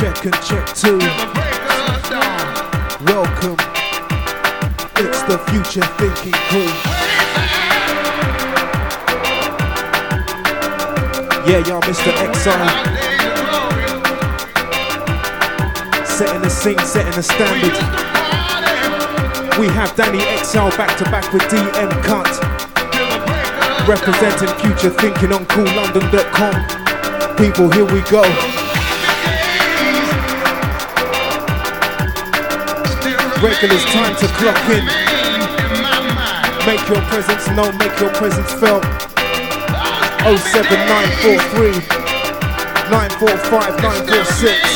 Check and check too. Welcome. It's the Future Thinking Crew. Yeah, y'all, Mr. Exile. Setting the scene, setting the standard. We have Danny Exile back to back with DM Cut. Representing Future Thinking on CoolLondon.com. People, here we go. Regulars, time to clock in. Make your presence known, make your presence felt. 07943 945 946.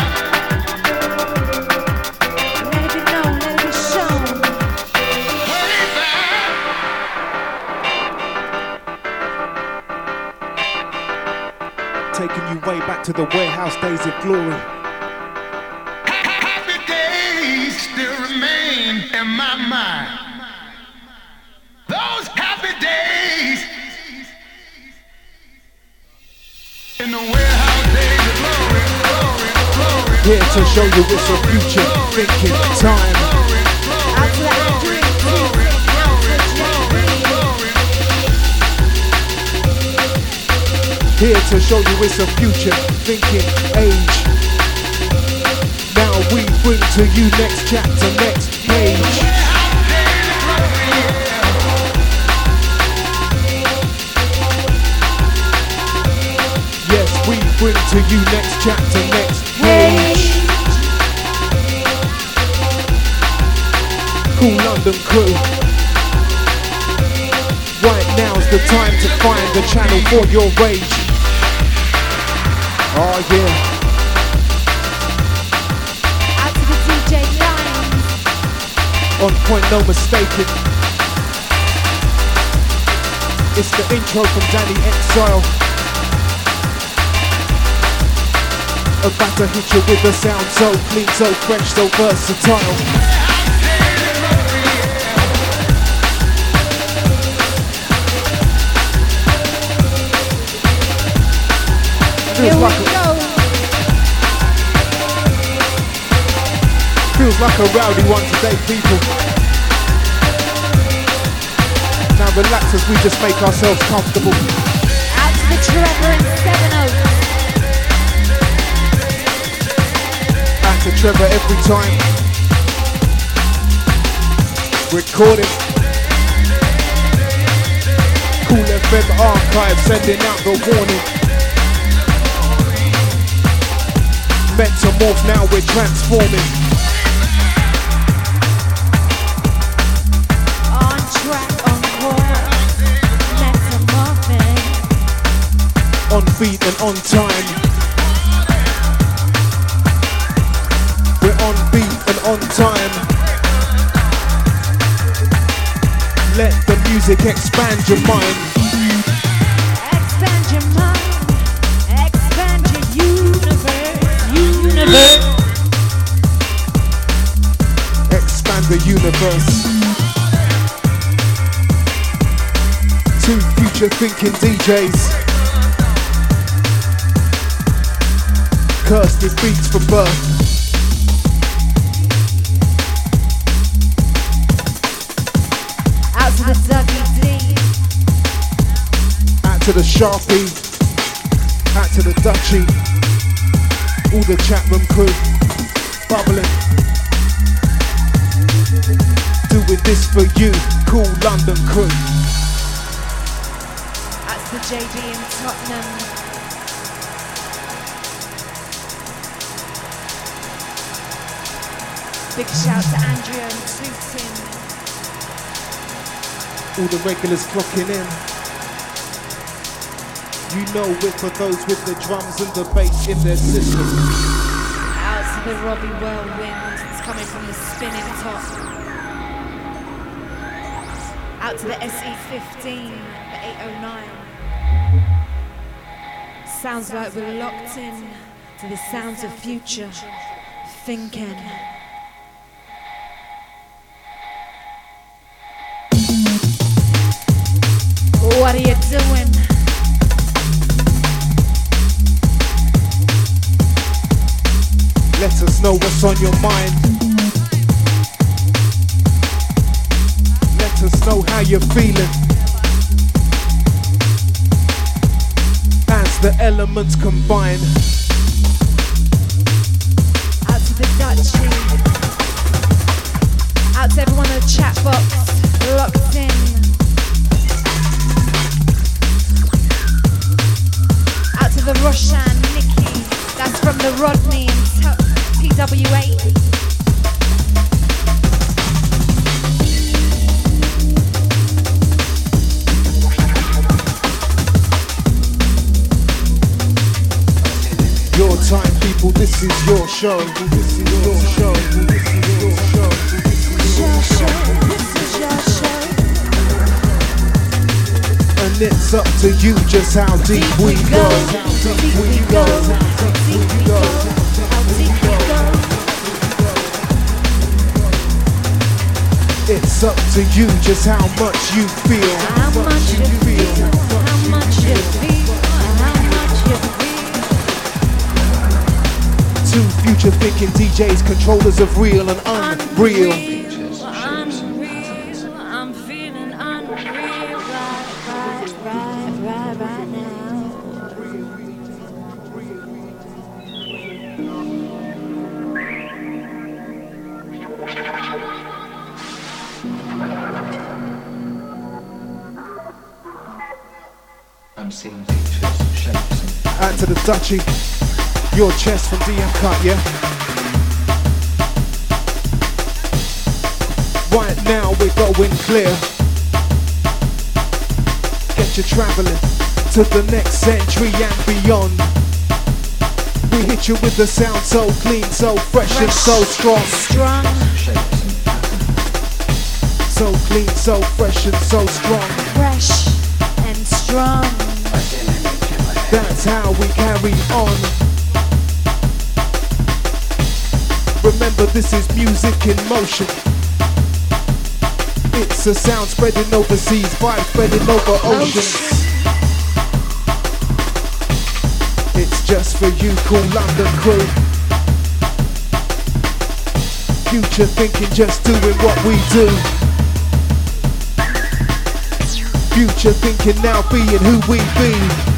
Taking you way back to the warehouse days of glory. Happy days still remain in my mind. Those happy days in the warehouse days of glory, glory, glory. Here to show you it's a future thinking time. Here to show you it's a future thinking age. Now we bring to you next chapter, next page. Yes, we bring to you next chapter, next page. Cool London Crew. Right now's the time to find the channel for your rage. Oh yeah. Out to the DJ Lions. On point, no mistaking. It's the intro from Danny Exile. About to hit you with a sound so clean, so fresh, so versatile. Feels like a rowdy one today, people. Now relax as we just make ourselves comfortable. Out to the Trevor and Seven Oaks. Out to Trevor every time. Recording. Cool FM archive sending out the warning. Metamorph, now we're transforming. On track, on course, metamorphing. On beat and on time. We're on beat and on time. Let the music expand your mind. Expand your mind, expand your universe. Expand the universe. Two future thinking DJs. Cursed with beats from birth. Out to the Dougie D. Out to the Sharpie. Out to the Dutchie. All the chat room crew. Bubbling. Doing this for you. Cool London Crew. Out to the JD in Tottenham. Big shout to Andrea and Tootin. All the regulars clocking in. You know it for those with the drums and the bass in their system. Out to the Robbie Whirlwind. It's coming from the spinning top. Out to the SE15, the 809. Sounds like we're locked in to the sounds of future thinking. What are you doing? us know what's on your mind. Let us know how you're feeling. As the elements combine. Out to the Dutchie. Out to everyone in the chat box. Locked in. Out to the Roshan, Nikki. That's from the Rodney and PW8. Your time, people, this is your show. This is your show. This is your show. This is your show. This is your show. And it's up to you just how deep we go. How deep we go. How deep we go. How deep we go. It's up to you just how much you feel. How much you feel. How much you feel. How much you feel. Two future thinking DJs, controllers of real and unreal. Unreal, I'm feeling unreal right now. I'm seeing pictures, shapes and Out to the Dutchie, your chest from DM Cut, yeah? Right now we're going clear. Get you travelling to the next century and beyond. We hit you with the sound so clean, so fresh and so strong. Strong, shapes and patterns. So clean, so fresh and so strong. fresh, and strong. I see an image in my head. That's how we carry on. Remember, this is music in motion. It's a sound spreading overseas, vibe spreading over oceans. It's just for you, cool London crew. Future thinking, just doing what we do. Future thinking, now being who we be.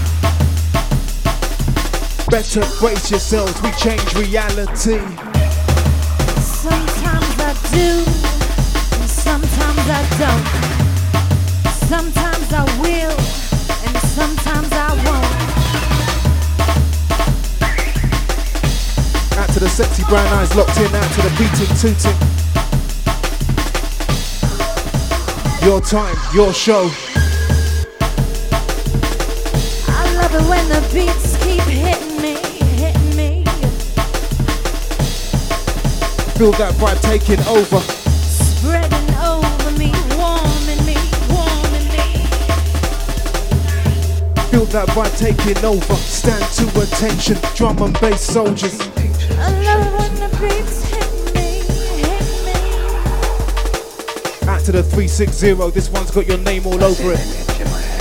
Better brace yourselves, we change reality. Sometimes I do, and sometimes I don't. Sometimes I will, and sometimes I won't. Out to the sexy brown eyes locked in, out to the beating tooting. Your time, your show. I love it when the beats keep hitting me, hitting me. Feel that vibe taking over. Spreading over me, warming me, warming me. Feel that vibe taking over. Stand to attention, drum and bass soldiers. I love it when the beats hit me, hit me. Out to the 360, this one's got your name all I see over an it. image in my head.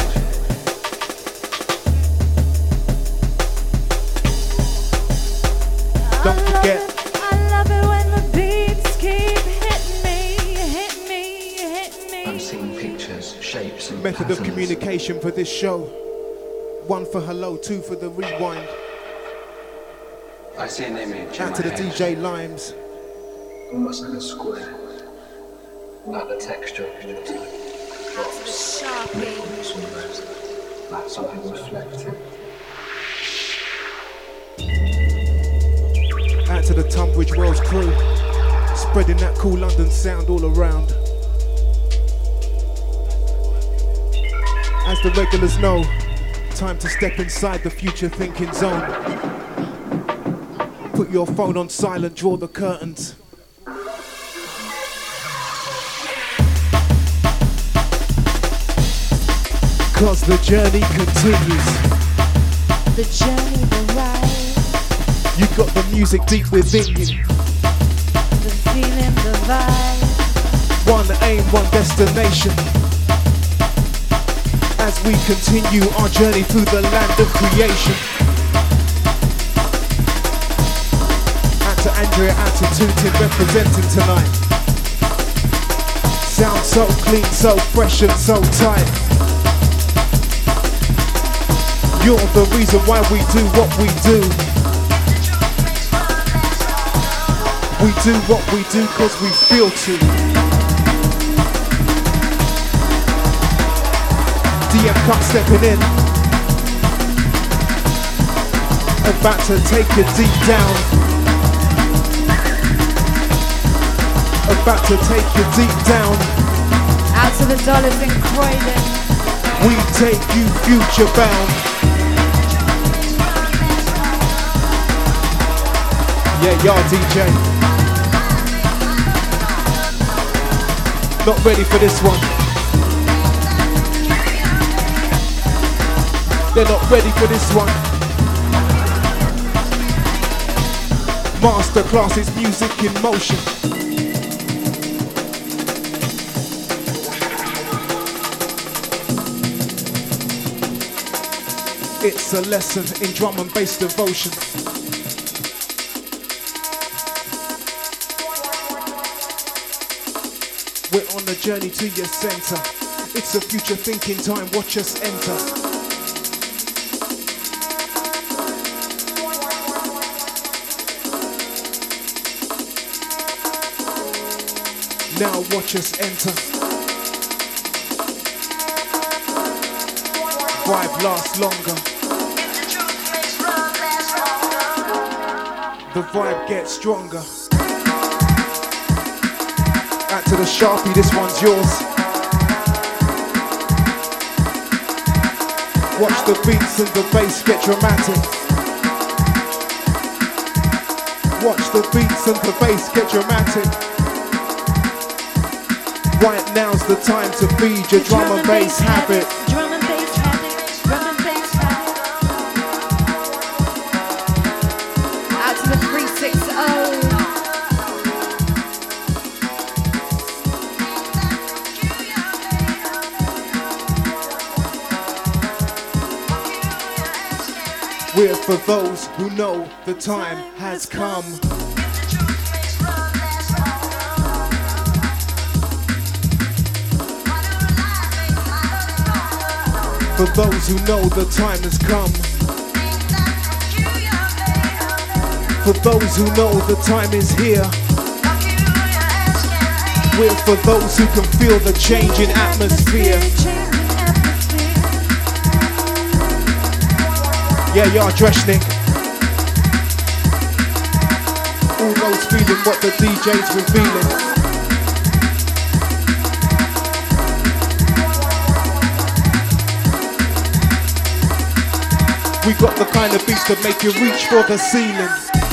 Don't forget. I love it when the beats keep hitting me, hit me, hit I'm me. seeing pictures, shapes and Method of patterns. communication for this show. 1 for hello, 2 for the rewind. I see an image in Out my to the head. DJ Limes. Almost like a square. Like the texture of it. Sharpie. It's almost like something reflecting. Out to the Tunbridge Wells crew. Spreading that cool London sound all around. As the regulars know, time to step inside the future thinking zone. Put your phone on silent, draw the curtains. Cause the journey continues. The journey, the ride, You got the music deep within you. the feeling, the vibe. One aim, one destination. As we continue our journey through the land of creation. And to Andrea Attitude representing tonight. Sound so clean, so fresh and so tight. You're the reason why we do what we do. We do what we do cause we feel to. DM Cut stepping in. About to take it deep down. About to take you deep down. Out to the dollars in Croydon. We take you future bound. Yeah, y'all DJ. Not ready for this one. They're not ready for this one. Masterclass is music in motion. It's a lesson in drum and bass devotion. We're on a journey to your center. It's a future thinking time, watch us enter. Now watch us enter. Vibe lasts longer. The vibe gets stronger. Out to the Sharpie, this one's yours. Watch the beats and the bass get dramatic. Watch the beats and the bass get dramatic. Right now's the time to feed your drum and bass habit. Drum and bass habit. Drum and bass habit. Out to the 360. We're for those who know the time has come. For those who know the time has come. For those who know the time is here. We're for those who can feel the change in atmosphere. Yeah, y'all Dreshnik. All those feeling what the DJ's revealing. We got the kind of beats that make you reach for the ceiling.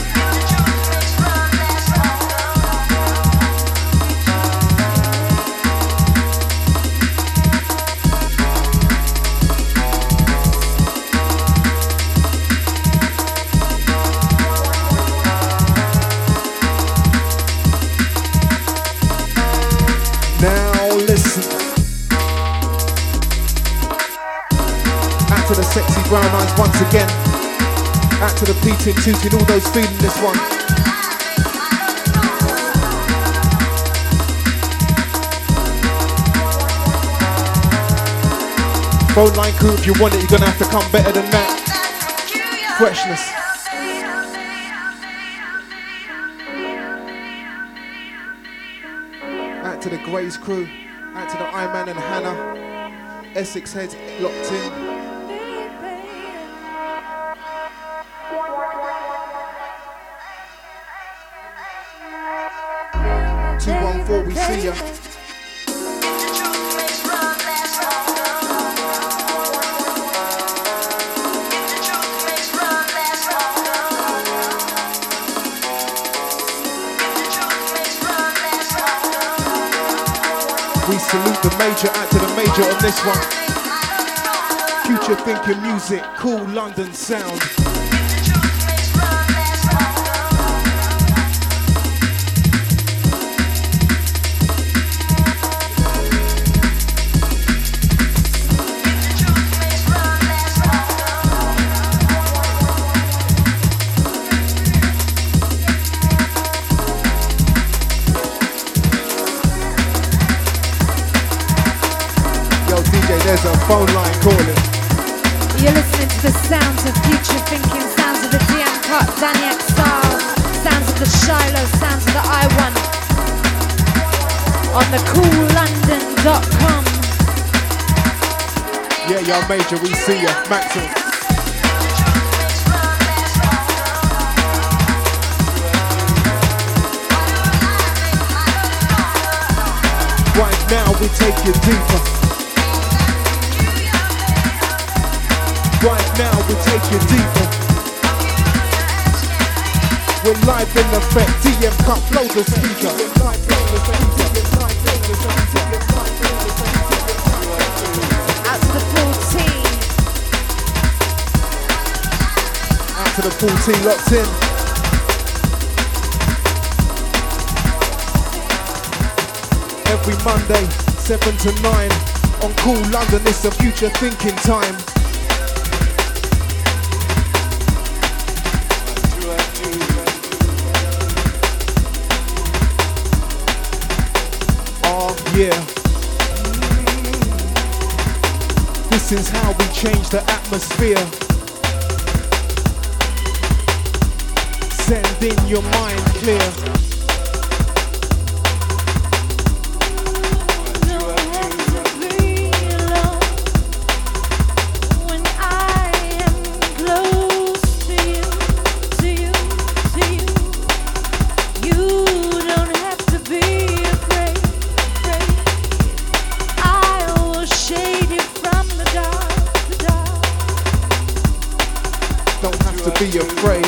Sexy brown eyes once again. Out to the beating, tooting, all those feeling this one. Phone line crew, if you want it, you're gonna have to come better than that. Freshness. Out to the Grays crew. Out to the Iman and Hannah. Essex heads locked in. 214, we see ya. We salute the major, out to the major on this one. Future thinking music, cool London sound. the phone line calling. You're listening to the sounds of future thinking, sounds of the DM Cut, Danny Exile, sounds of the Shiloh, sounds of the I1 on the coollondon.com. Yeah, y'all major, we see ya. Maximum. Right now we take you deeper. Right now we take you deeper. We're live in effect. DM Cut, blow the speaker. Out to the full team. Out to the full team, locked in. Every Monday, 7 to 9 on Cool London, it's the future thinking time. Oh yeah. This is how we change the atmosphere. Send in your mind clear. Be afraid.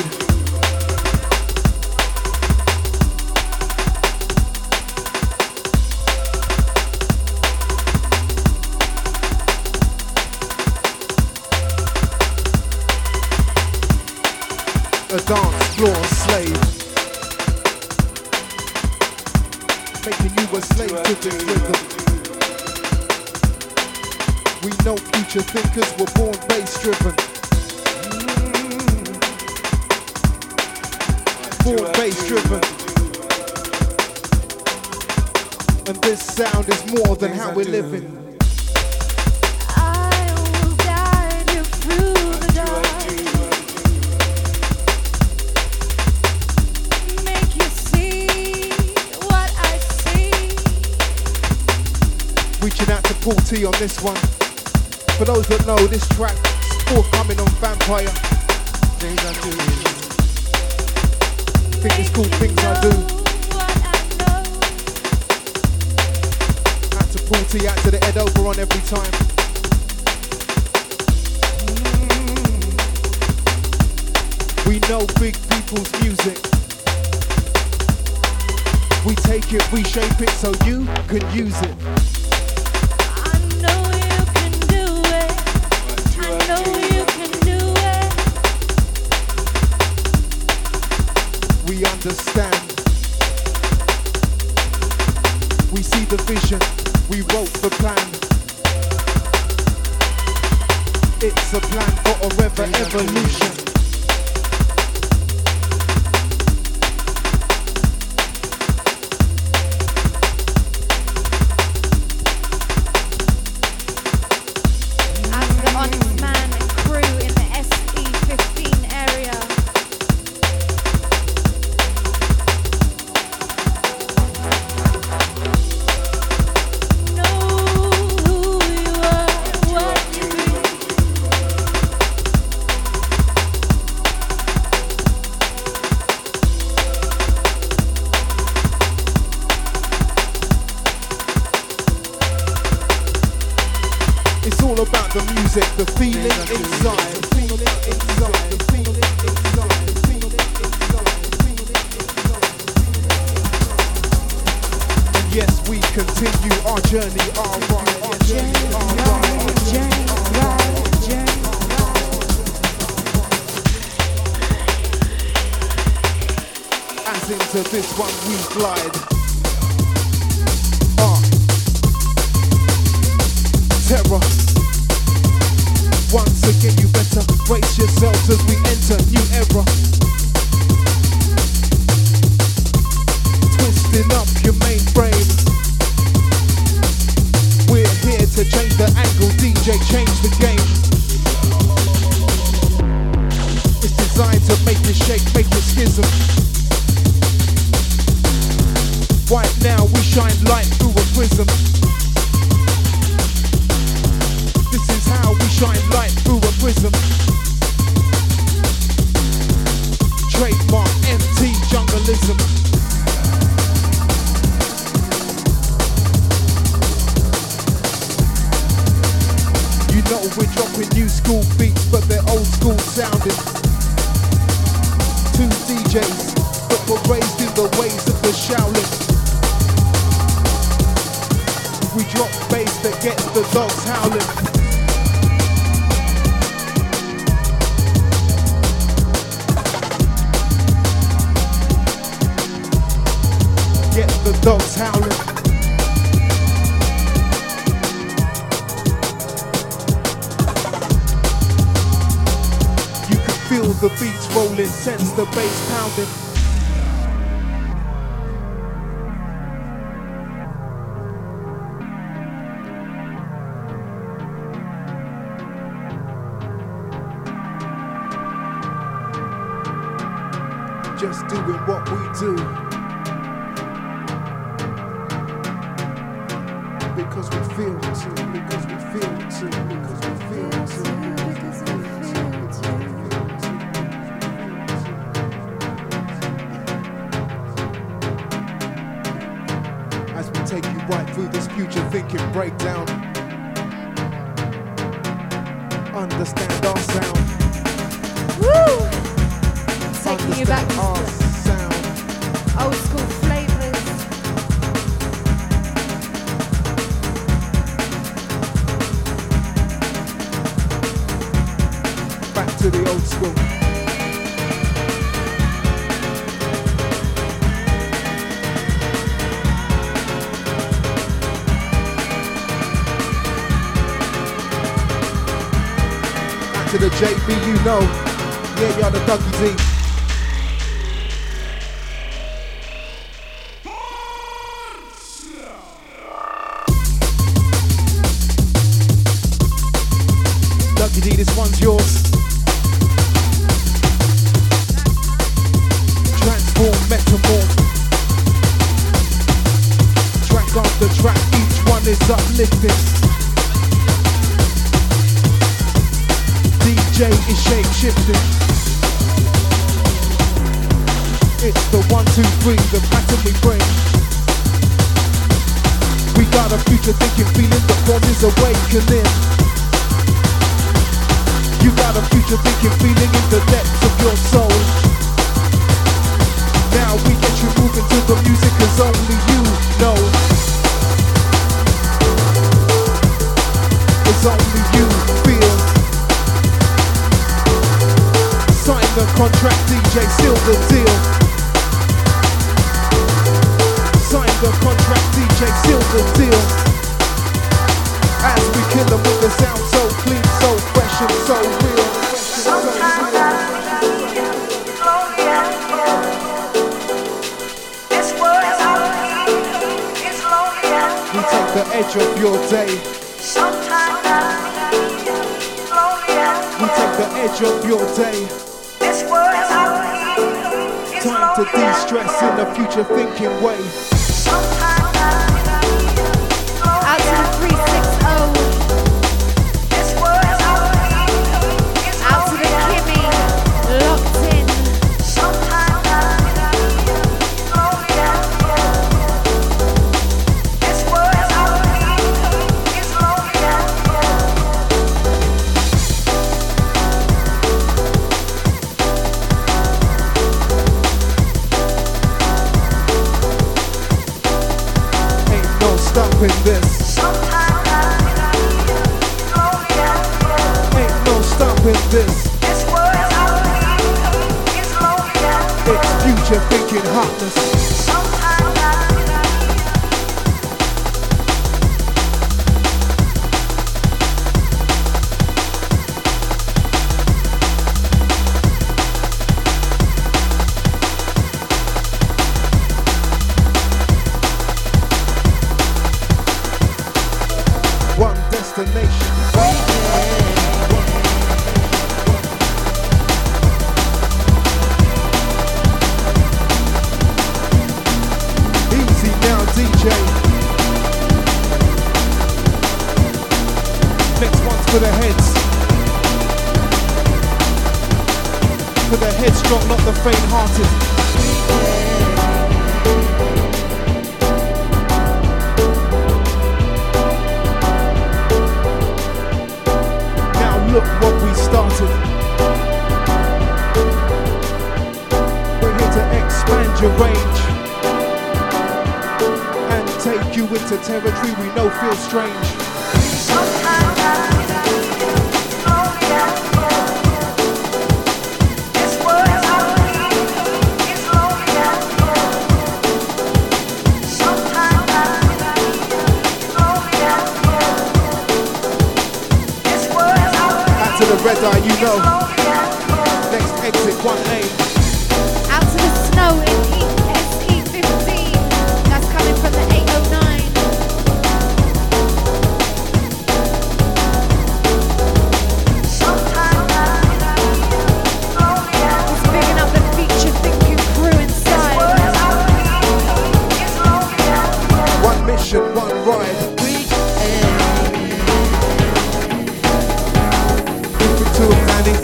A dance floor slave, making you a slave to this rhythm. We know future thinkers were born bass driven. Born bass driven. And this sound is more than how we're living. I will guide you through the dark. Make you see what I see. Reaching out to Paul T on this one. For those that know, this track is forthcoming on Vampire. Things I do. I think it's called Things I Do. Out to Paul T, out to the Ed Oberon every time. We know big people's music. We take it, reshape it so you can use it. I know you can do it. I know you can do it. We understand. We see the vision. We wrote the plan. It's a plan for a evolution. As the Onyx Man and crew in the SE15 area. Know who you are, what you be. It's all about the music, the feeling inside. The feeling inside. The feeling inside. The feeling inside. And yes, we continue our journey, our ride, our journey, our ride, our journey, our ride, our journey. As into this one we glide. Terror. Once again, you better brace yourselves as we enter new era. Twisting up your mainframe. We're here to change the angle. DJ prism. Right now we shine light through a prism. This is how we shine light through a prism. Trademark MT jungleism. You know we're dropping new school beats, but they're old school sounding. Two DJs, but we're raised in the ways of the Shaolin. We drop bass that gets the dogs howling. Get the dogs howling. You can feel the beats rolling, sense the bass pounding. Just doing what we do, because we feel to, because we feel to, because we feel to, because we feel to. As we take you right through this future thinking breakdown, understand our sound. Woo! Taking you back Our to sound. old school flavors. Back to the old school. Back to the JB, you know. Yeah, you're the Dougie D. Dougie D, this one's yours. Transform, metamorph. Track after track, each one is uplifting. DJ is shape shifting. It's the 1, 2, 3, the pattern we bring. We got a future thinking, feeling the cause is awakening. You got a future thinking, feeling in the depths of your soul. Now we get you moving to the music as only you know. It's only you feel. Sign the contract, DJ, seal the deal. Sign the contract, DJ, seal the deal. As we kill them with the sound so clean, so fresh and so real. Sometimes I feel slowly and slow. This world is lonely and We take the edge off your day. sometimes I feel slowly and We take the edge off your day. this world is Time to de-stress in a future thinking way. Sometimes I feel slowly Out to the 360. this world is Out to the Kimmy. Locked in. Sometimes I feel slowly and this world is lonely and Ain't no stopping this. sometimes I feel slowly and Ain't no stopping this. this world is lonely and It's future thinking hotness. sometimes I One destination. heads. For the headstrong, not the faint-hearted. Now look what we started. We're here to expand your range and take you into territory we know feels strange. Sometimes I slow down. This world I need is slow down. Sometimes I slow down. This world I Out to the red eye, you know. slow down. Next exit 1A. Out to the snow in SE15. That's coming from the 809. Sometimes I slow down. It's bigging up the feature thinking crew inside. World I need is slow down. One mission, one ride. Give it to him, Annie.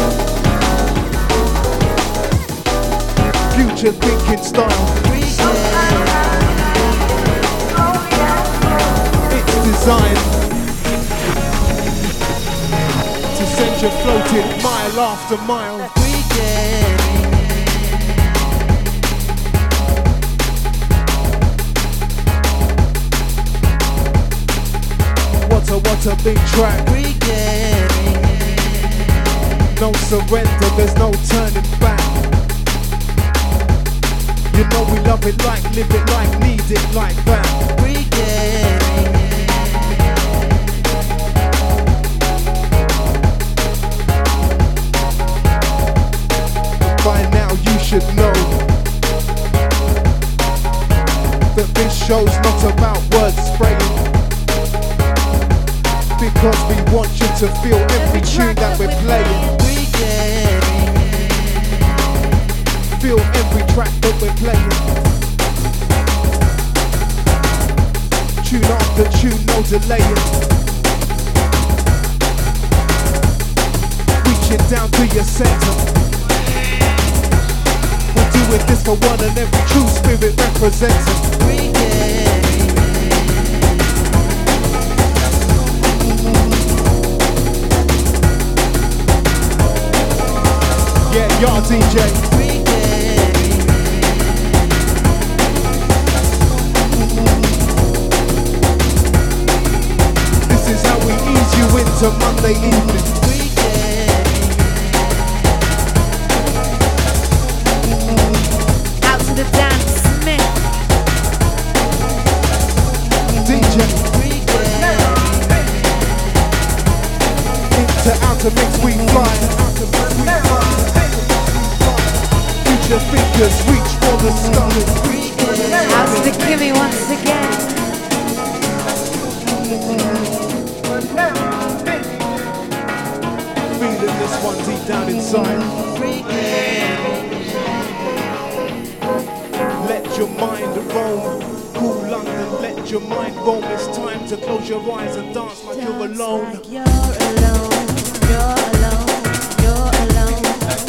Future thinking style. It's designed to send you floating mile after mile. What a big track. No surrender, there's no turning back. You know we love it like, live it like, need it like that. By now you should know that this show's not about word spraying, because we want you to feel every tune that we're playing. Feel every track that we're playing. Tune after tune, no delaying. Reaching down to your center. We're doing this for one and every true spirit representing. Yeah, y'all DJ. This is how we ease you into Monday evening. Out to the Dan Smith. DJ. Into outer mix we fly. Future thinkers reach for the stars. Out to the Kimmy once again. Feeling this one deep down inside. Let your mind roam. Cool London, let your mind roam. It's time to close your eyes and dance like you're alone. Like you're alone. You're alone. You're alone.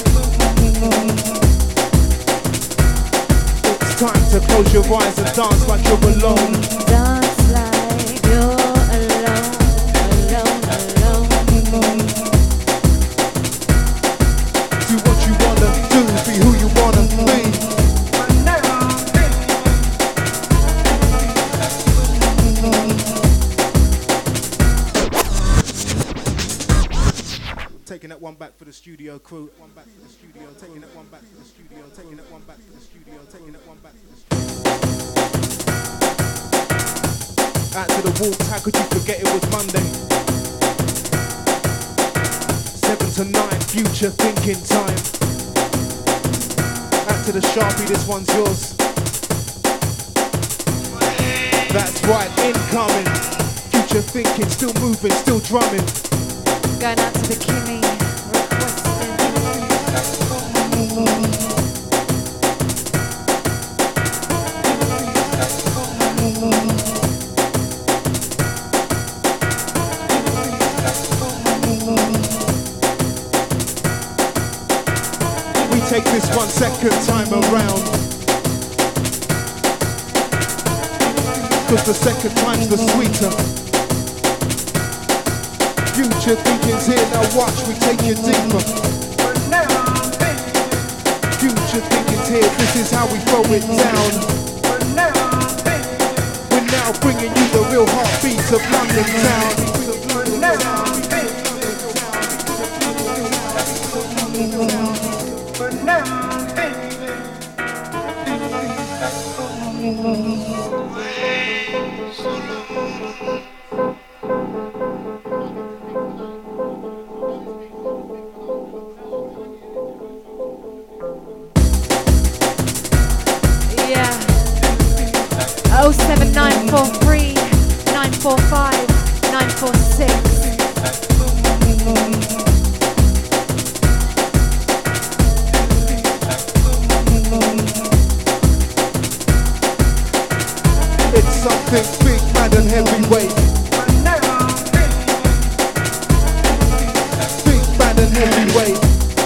It's time to close your eyes and dance like you're alone. Dance like you're alone. Alone, alone. Do what you wanna do, be who you wanna be. Taking that one back for the studio crew. One back for the studio. Taking that one back for the studio. Taking that one back for the studio. Taking that one back for the studio. Out to the walks, how could you forget it was Monday? 7 to 9, future thinking time. Out to the Sharpie, this one's yours. That's right, incoming. Future thinking, still moving, still drumming. Going out to the Kimmy. Take this one second time around, cause the second time's the sweeter. Future thinking's here, now watch, we take you deeper. Future thinking's here, this is how we throw it down. We're now bringing you the real heartbeats of London town. Yeah. 07943 945 946. It's something big, mad and heavyweight. Big, mad and heavyweight.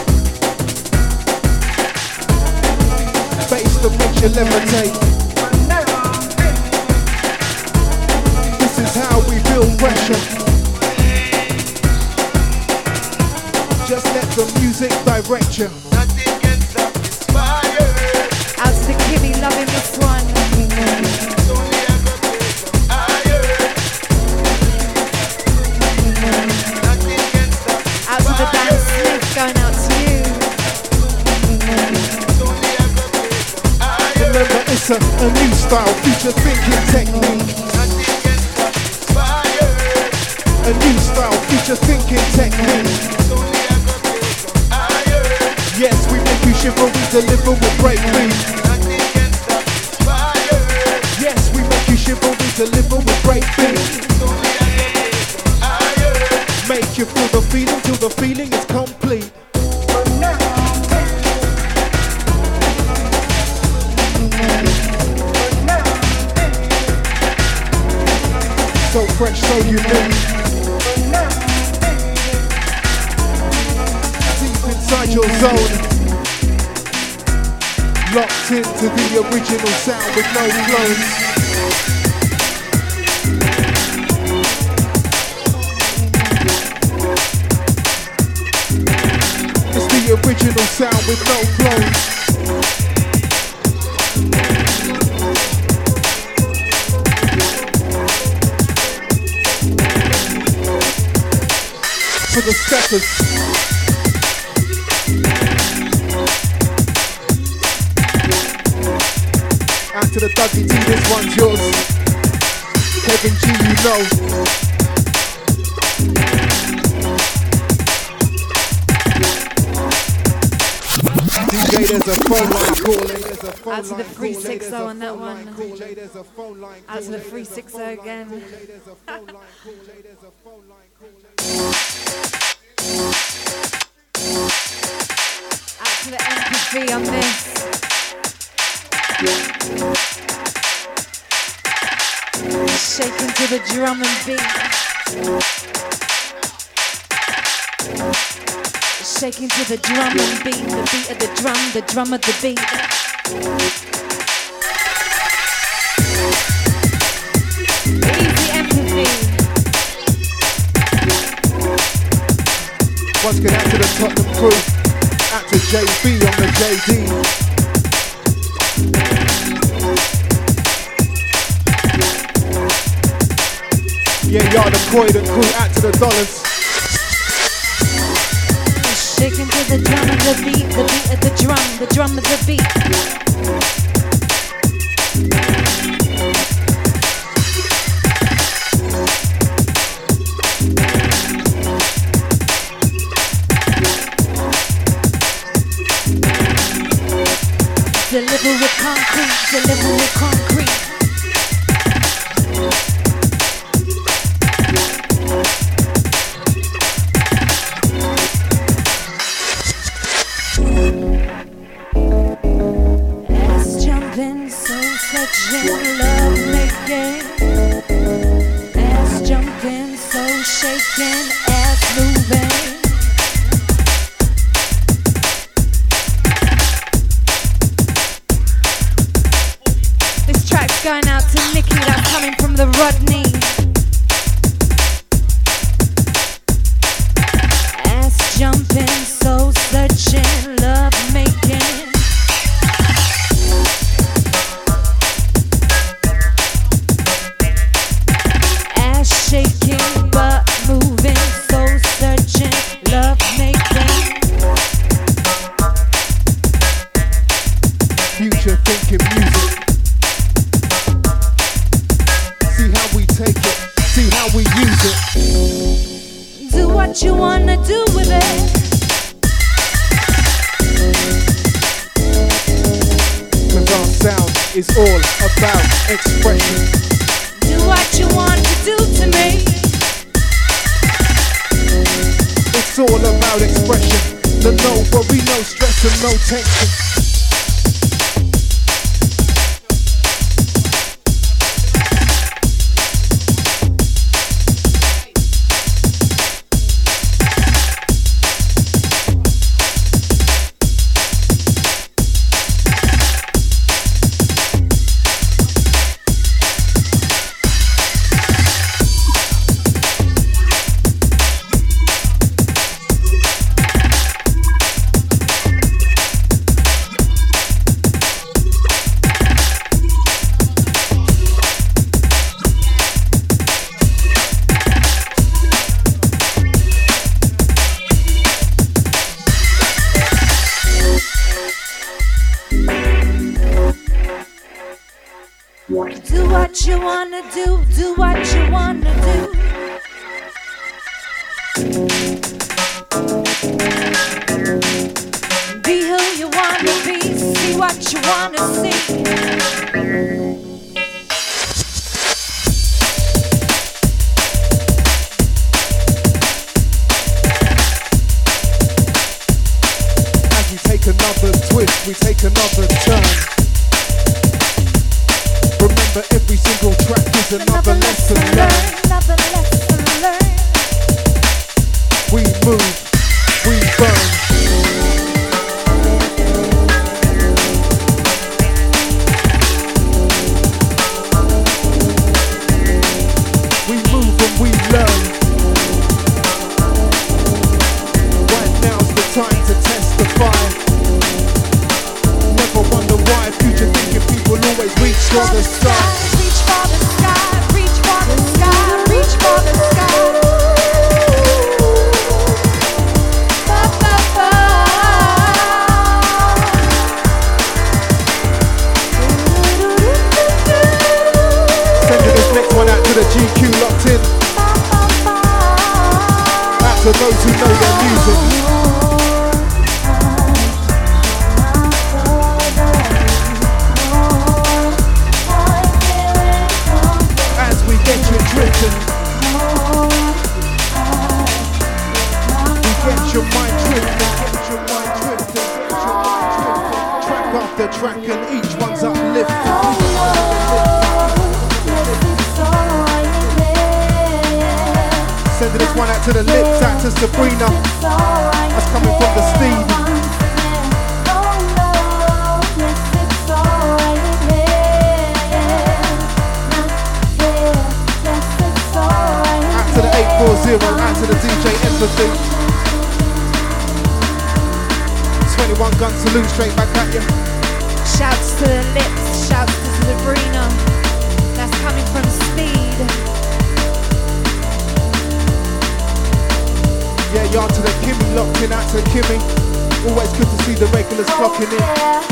Bass that makes you levitate. This is how we build pressure. Just let the music direct you. Out to the Kimmy, loving this one. Out to the Dan Smith, going out to you. Remember, it's a new style, future thinking technique. A new style, future thinking technique. Yes, we make you shiver, we deliver with great beat. Yes, we make you shiver, we deliver with great beat. Make you feel the feeling till the feeling is complete. So fresh, so unique. Deep inside your zone. Locked into the original sound with no clones. It's the original sound with no clones. For the steppers. Out to the Dougie T, this one's yours. Kevin G, you know. DJ, there's a phone line calling. Out to the 360 on that one. Out to the 360 again. Out to the empathy on this. Shaking to the drum and beat. Shaking to the drum and beat. The beat of the drum of the beat. Easy empathy. Once again, out to the Tottenham crew. Out to JB on the JD. Yeah, y'all the Croydon crew, out to the dollars. Shaking to the drum of the beat of the drum of the beat. Deliver with concrete, deliver with concrete. Ass jumping, soul searching, love making. Ass jumping, soul shaking, ass moving. wanna do with it. Cause our sound is all about expression. Do what you want to do to me. It's all about expression. The no worry, no stress and no tension. Do what you wanna do what you wanna do. Be who you wanna be, see what you wanna see. As we take another twist, we take another turn. Remember, every single track is another lesson learned. Another lesson learned. We move, we burn. We move and we learn. Right now's the time to testify. Never wonder why future thinking people always reach for the sky. Reach for the sky, reach for the sky, reach for the sky. Ba, ba, ba. Sending this next one out to the GQ locked in. Out to those who know their music. Get you drifting. We get your mind drifting. Get your mind drifting. Get your mind drifting. Track after track and each one's uplifting. Sending this one out to the lips, out to Sabrina. That's coming from the Steve. To the 840, out to the DJ Empathy. 21 gun salute straight back at you. Shouts to the lips, shouts to Sabrina. That's coming from Speed. Yeah, y'all to the Kimmy locked in, out to Kimmy. Always good to see the regulars clocking in.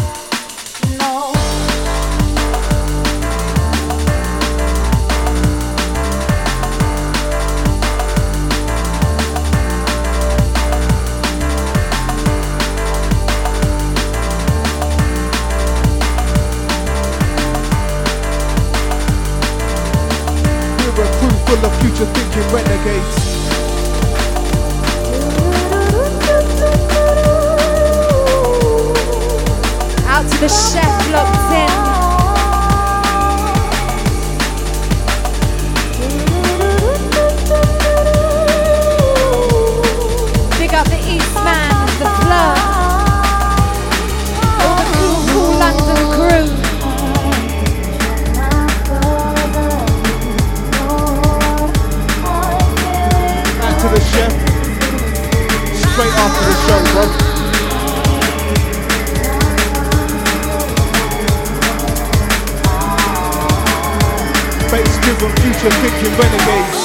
Full of future thinking renegades. Out to the chef locked in. Big up the East Man, the Fleur. All the cool London crew. To the chef, straight after the show, bro. Bass driven future thinking renegades.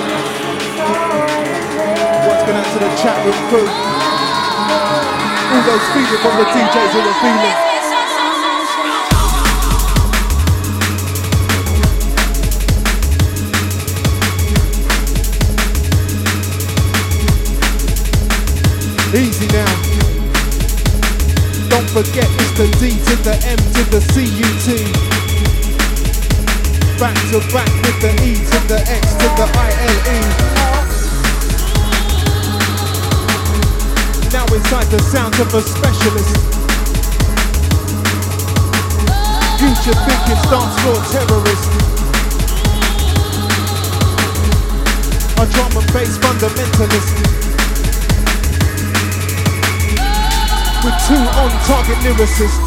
What's going on to the chat room crew? All those feeling from the DJs who are feeling. Easy now. Don't forget it's the D to the M to the C-U-T. Back to back with the E to the X to the I-L-E. Now inside the sound of a specialist. Future thinking dance floor terrorist. A drum and bass fundamentalist. With two on-target lyricists.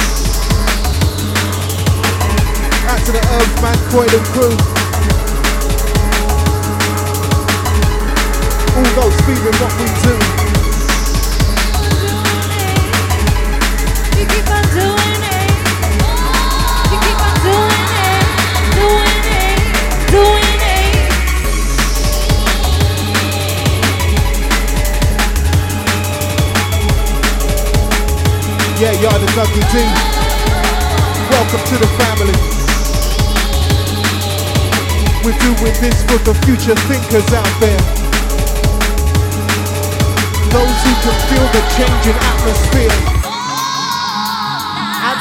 Out to the Earthman, Croydon crew. All those feeling what we do. You keep on doing it. You keep on doing it. Doing it. Doing it. Yeah, y'all the Dougie D. Welcome to the family. We're doing this for the future thinkers out there. Those who can feel the changing atmosphere. Out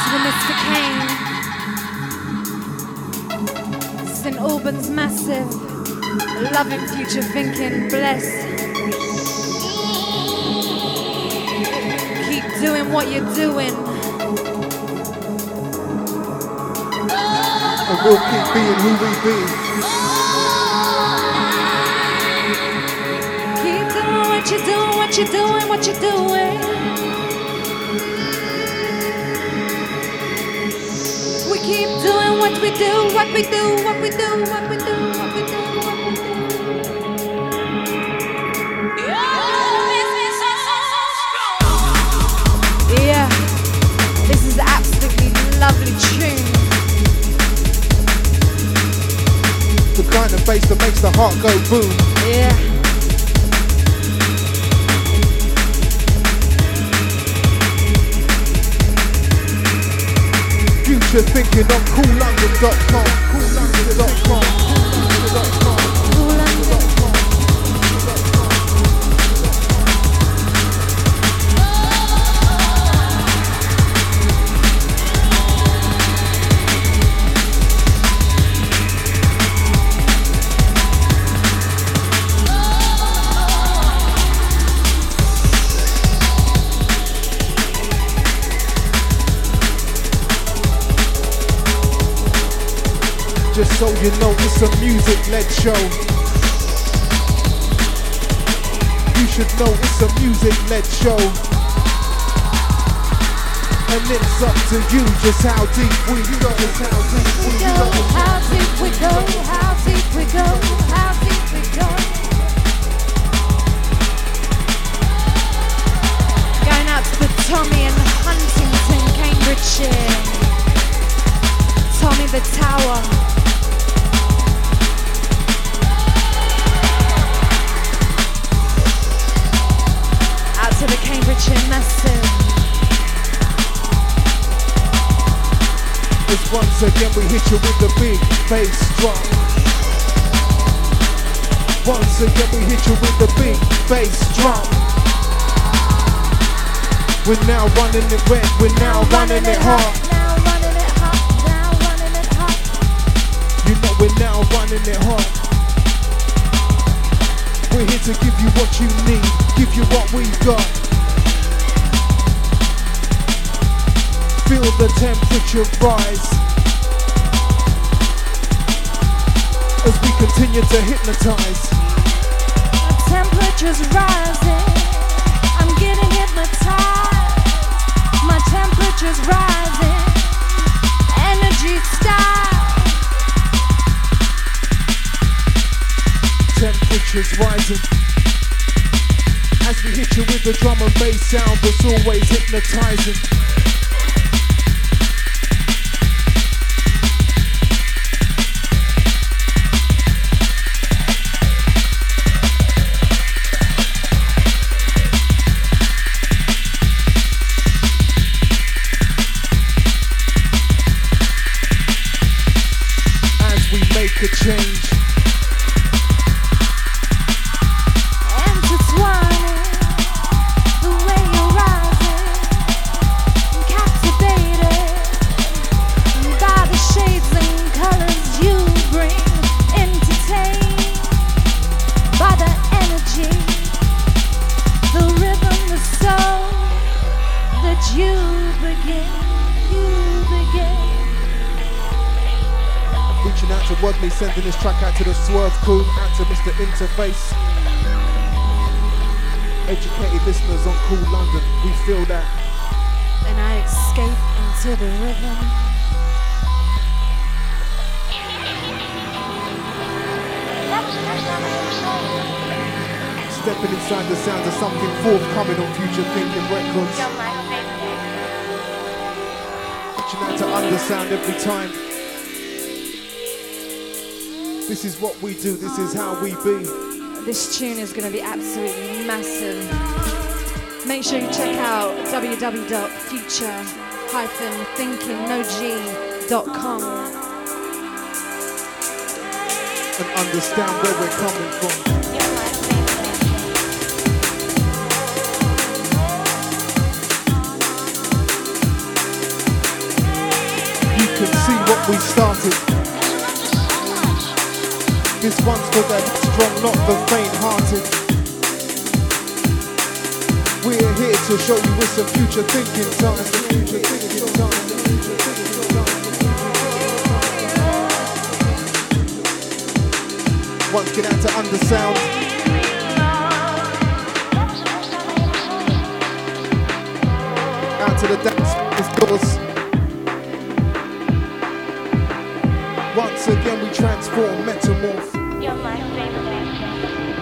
to the Mr. Kane. St. Albans massive. Loving future thinking. Bless. Keep doing what you're doing. And we'll keep being who we be. Keep doing what you're doing, what you're doing, what you're doing. We keep doing what we do, what we do, what we do, what we do, what we do, what we do. Yeah, this is absolutely lovely tune. The kind of bass that makes the heart go boom. Yeah. Future thinking on coollondon.com. Coollondon.com. Coollondon.com. Just so you know, it's a music-led show. You should know it's a music-led show. And it's up to you just how deep we go. Just how deep we go. How deep we go, how deep we go, how deep we go. Going out to the Tommy in Huntington, Cambridgeshire. Tommy the Tower. To the Cambridgeshire massive. As once again we hit you with the big bass drum. Once again we hit you with the big bass drum. We're now running it wet, we're now running it hot. Now running it hot, now running it hot. You know we're now running it hot. We're here to give you what you need, give you what we got. Feel the temperature rise as we continue to hypnotize. The temperature's rising, I'm getting hypnotized. My temperature's rising, energy style. Temperature's rising as we hit you with the drum and bass sound that's always hypnotizing. change. Intertwining the way you're rising, captivated by the shades and colors you bring, entertained by the energy, the rhythm, the soul that you begin. Reaching out to Wadley, sending this track out to the Swerve crew, out to Mr. Interface. Educated listeners on Cool London, we feel that. And I escape into the rhythm. Stepping inside the sounds of something forthcoming on Future Thinking Records. Reaching out to Undersound every time. This is what we do, this is how we be. This tune is going to be absolutely massive. Make sure you check out www.future-thinkingnog.com and understand where we're coming from. You can see what we started. This one's for the strong, not the faint-hearted. We're here to show you it's a future thinking time. Once get out to Undersound. Out to the dance doors. Once again we transform, metamorph. You're my favorite actor.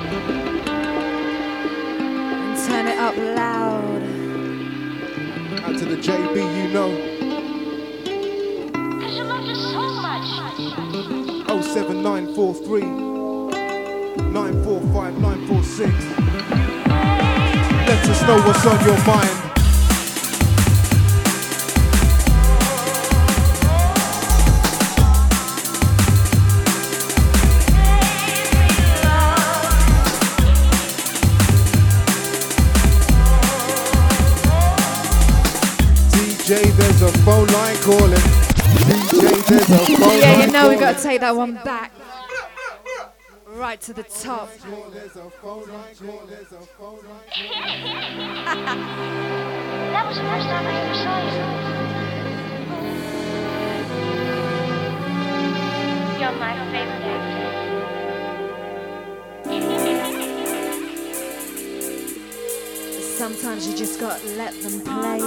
and turn it up loud. Out to the JB, you know. Cause you love us so much. 07943 945 946. Let us know what's on your mind. DJ, there's a phone line calling. DJ, there's a phone line. Yeah, you know we got to take that one back. Right to the top. That was the first time I ever saw you. You're my favorite actor. Sometimes you just got to let them play.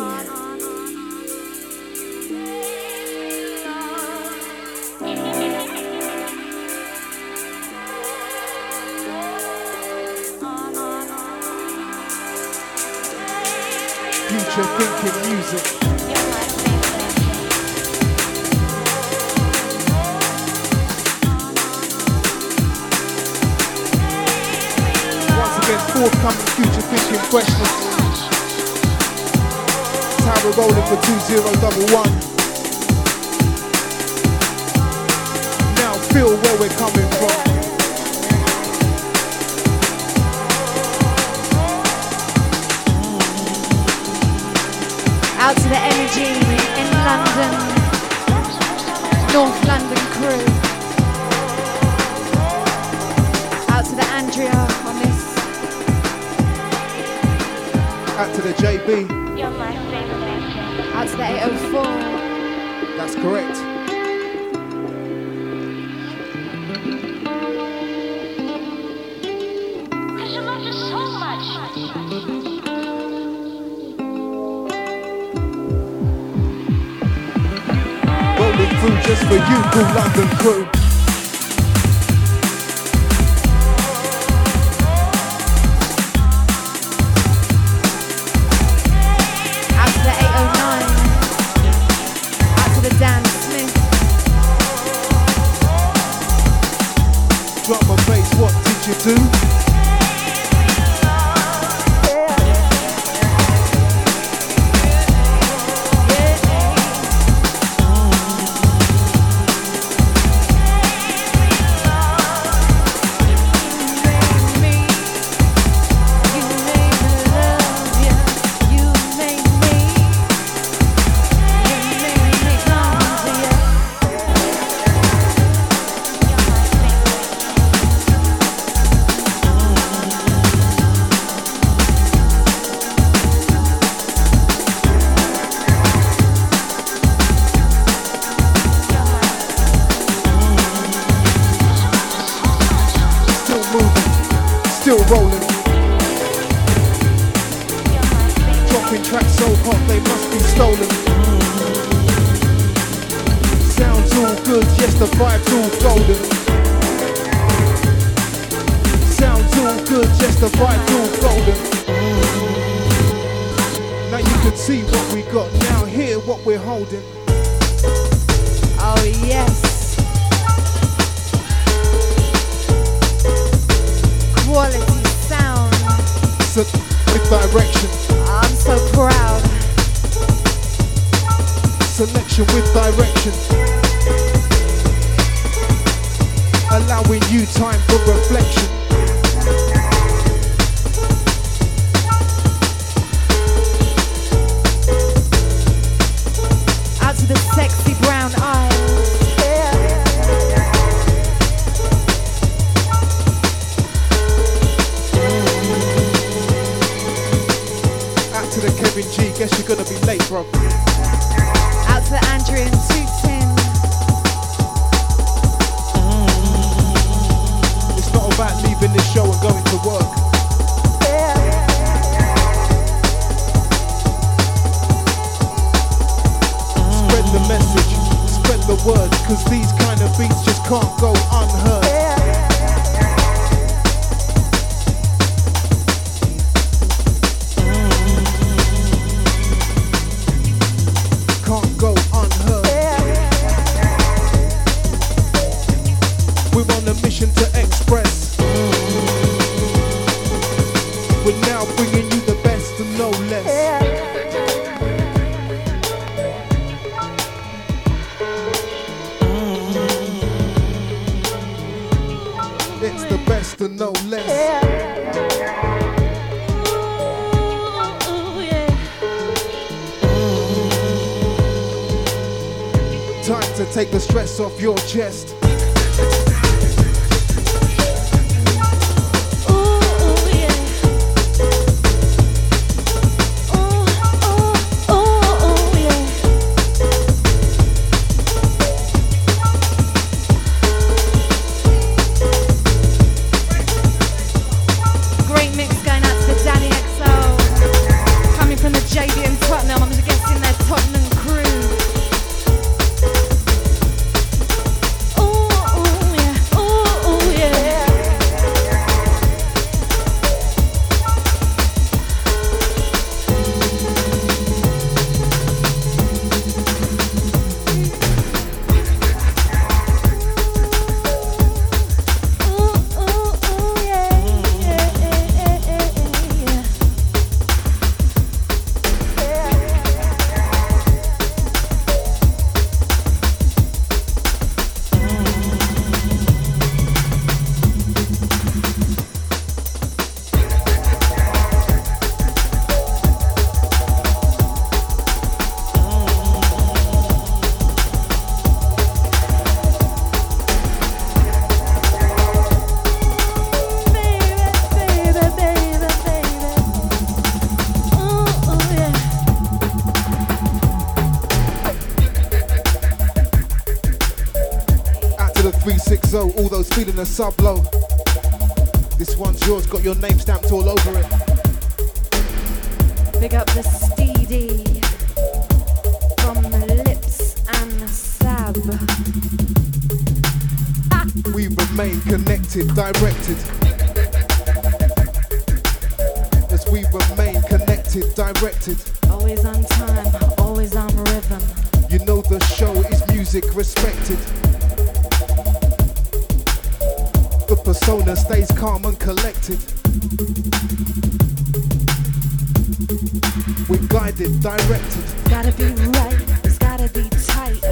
Future thinking music. You're my favorite Once again, forthcoming future thinking questions. That's how we're rolling for 2011. Now feel where we're coming from. Out to the energy in London, North London crew. Out to the Andrea on this. Out to the JB. You're my favorite actor. Out to the 804. That's correct. Cause you love us so much. Rolling through just for you, Cool London crew. Out to the 809. Out to the Dan Smith. Drop my bass, what did you do? hot, they must be stolen. Sounds all good, yes, the vibe's all golden. Sounds all good, yes, the vibe's all golden. Now you can see what we got, now hear what we're holding. Oh yes. Quality sound. So, with direction. I'm so proud. Selection with direction. Allowing you time for reflection. Out to the sexy brown eyes. Out to the Kevin G, guess you're gonna be late, bro. Out to the Andrew and Tootin. It's not about leaving this show and going to work. Spread the message, spread the word, cause these kind of beats just can't go unheard. Can't go unheard. We're on a mission to express. We're now bringing you the best and no less. It's the best and no less. Time to take the stress off your chest. Great mix going out to the Danny XO. Coming from the JB and Tottenham, I'm just guessing their Tottenham crew. Ooh, yeah, ooh, yeah. Ooh, yeah. Out to the 360, all those feeling the sub low. This one's yours, got your name stamped all over it. Big up the Steedy from the Lips and Sab. We remain connected, directed. As we remain connected, directed. Always on time, always on rhythm. You know the show is music respected. The persona stays calm and collected. We're guided, directed. Gotta be right, it's gotta be tight.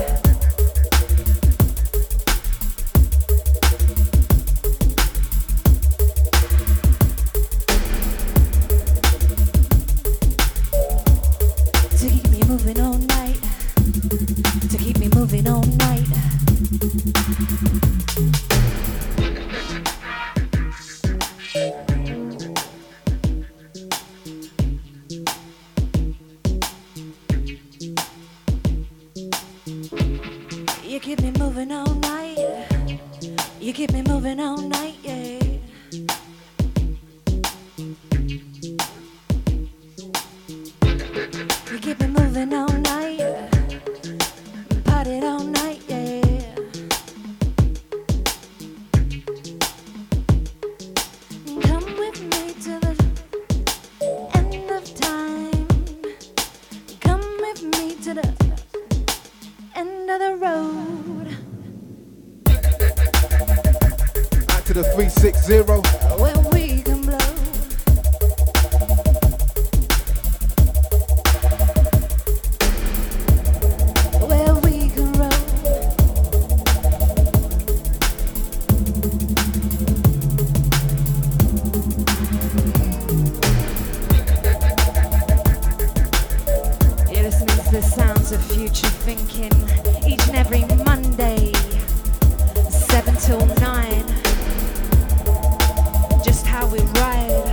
To keep me moving all night. To keep me moving all night. You keep me moving all night. You keep me moving all night, yeah. You keep to the end of the road. Out to the 360. Where we can blow. Where we can roll. You're listening to the sounds of future thinking each and every Monday, 7 till 9. Just how we ride.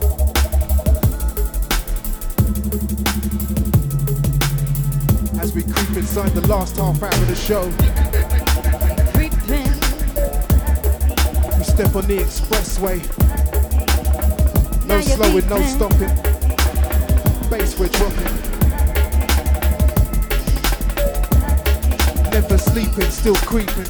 As we creep inside the last half hour of the show, Creeping. we step on the expressway. Now No you're slowing, no beeping. stopping. Bass we're dropping. Never sleeping, still creeping.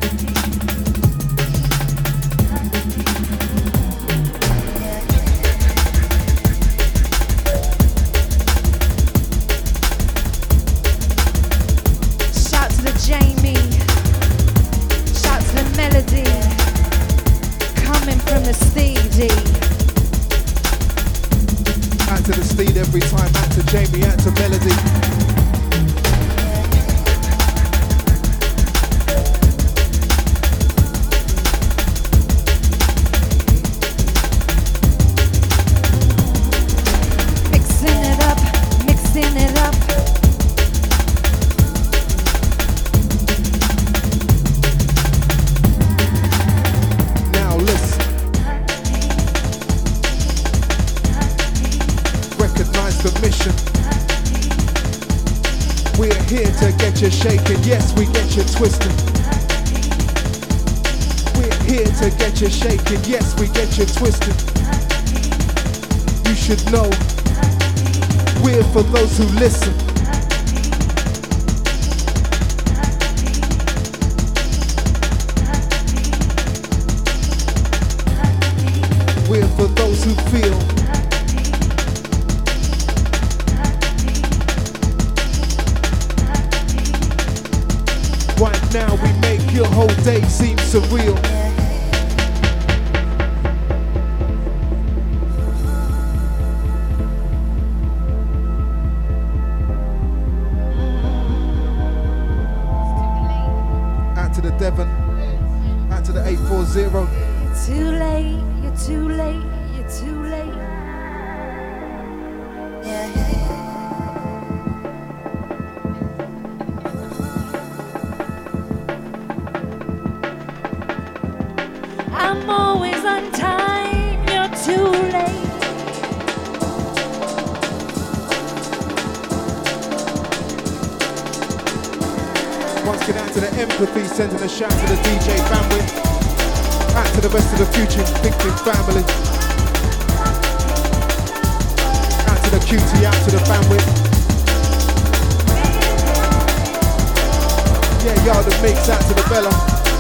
Shout to the Jamie. Shout to the Melody. Coming from the Stevie. Out to the Steed every time, out to Jamie, out to Melody. Mixing it up, mixing it up. Now listen. Recognize the mission. We're here to get you shaking, yes, we get you twisted. We're here to get you shaking, yes, we get you twisted. You should know, we're for those who listen. We're for those who feel. Right now we make your whole day seem surreal. Out to the Devon, out to the 840. Too late, you're too late, you're too late. I'm always on time, you're too late. Once again out to the Empathy, sending a shout to the DJ family. Out to the rest of the Future Thinking family. Out to the QT, out to the family. Yeah, y'all the mix, out to the Bella.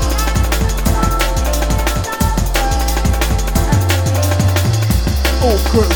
All crew.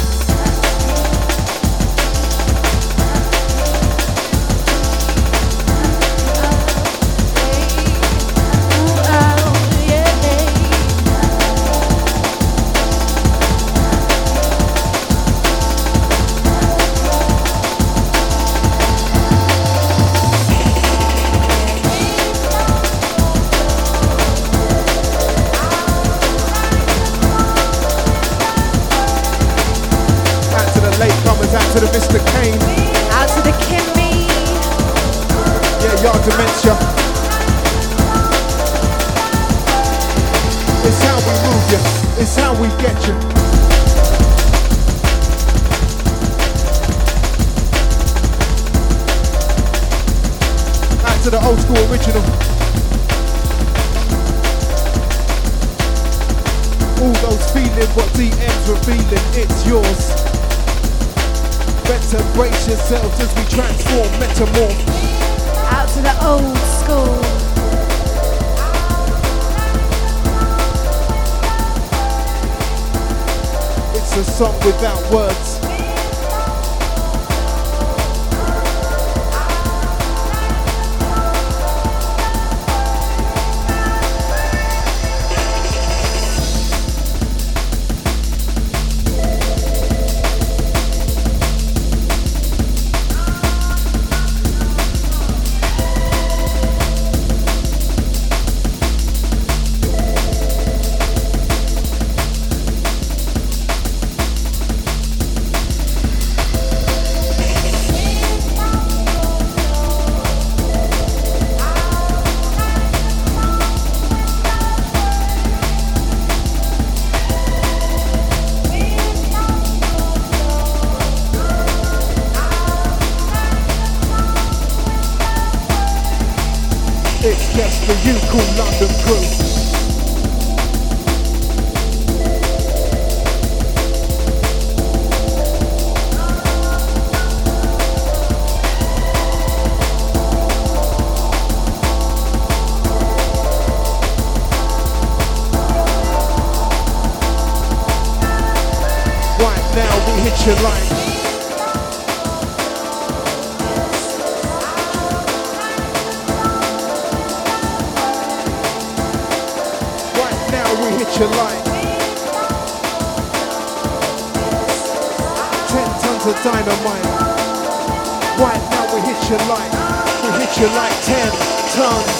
Out to the Mr. Kane. Out to the Kimmy. Yeah, y'all dementia. It's how we move you. It's how we get you. Out to the old school original. All those feeling what DM's revealing, it's yours. Better brace yourselves as we transform, metamorph. Out to the old school. It's a song without words. It's just for you, Cool London crew. Right now we hit your line. Your line. 10 tons of dynamite. Right now we hit your line. We hit you like 10 tons.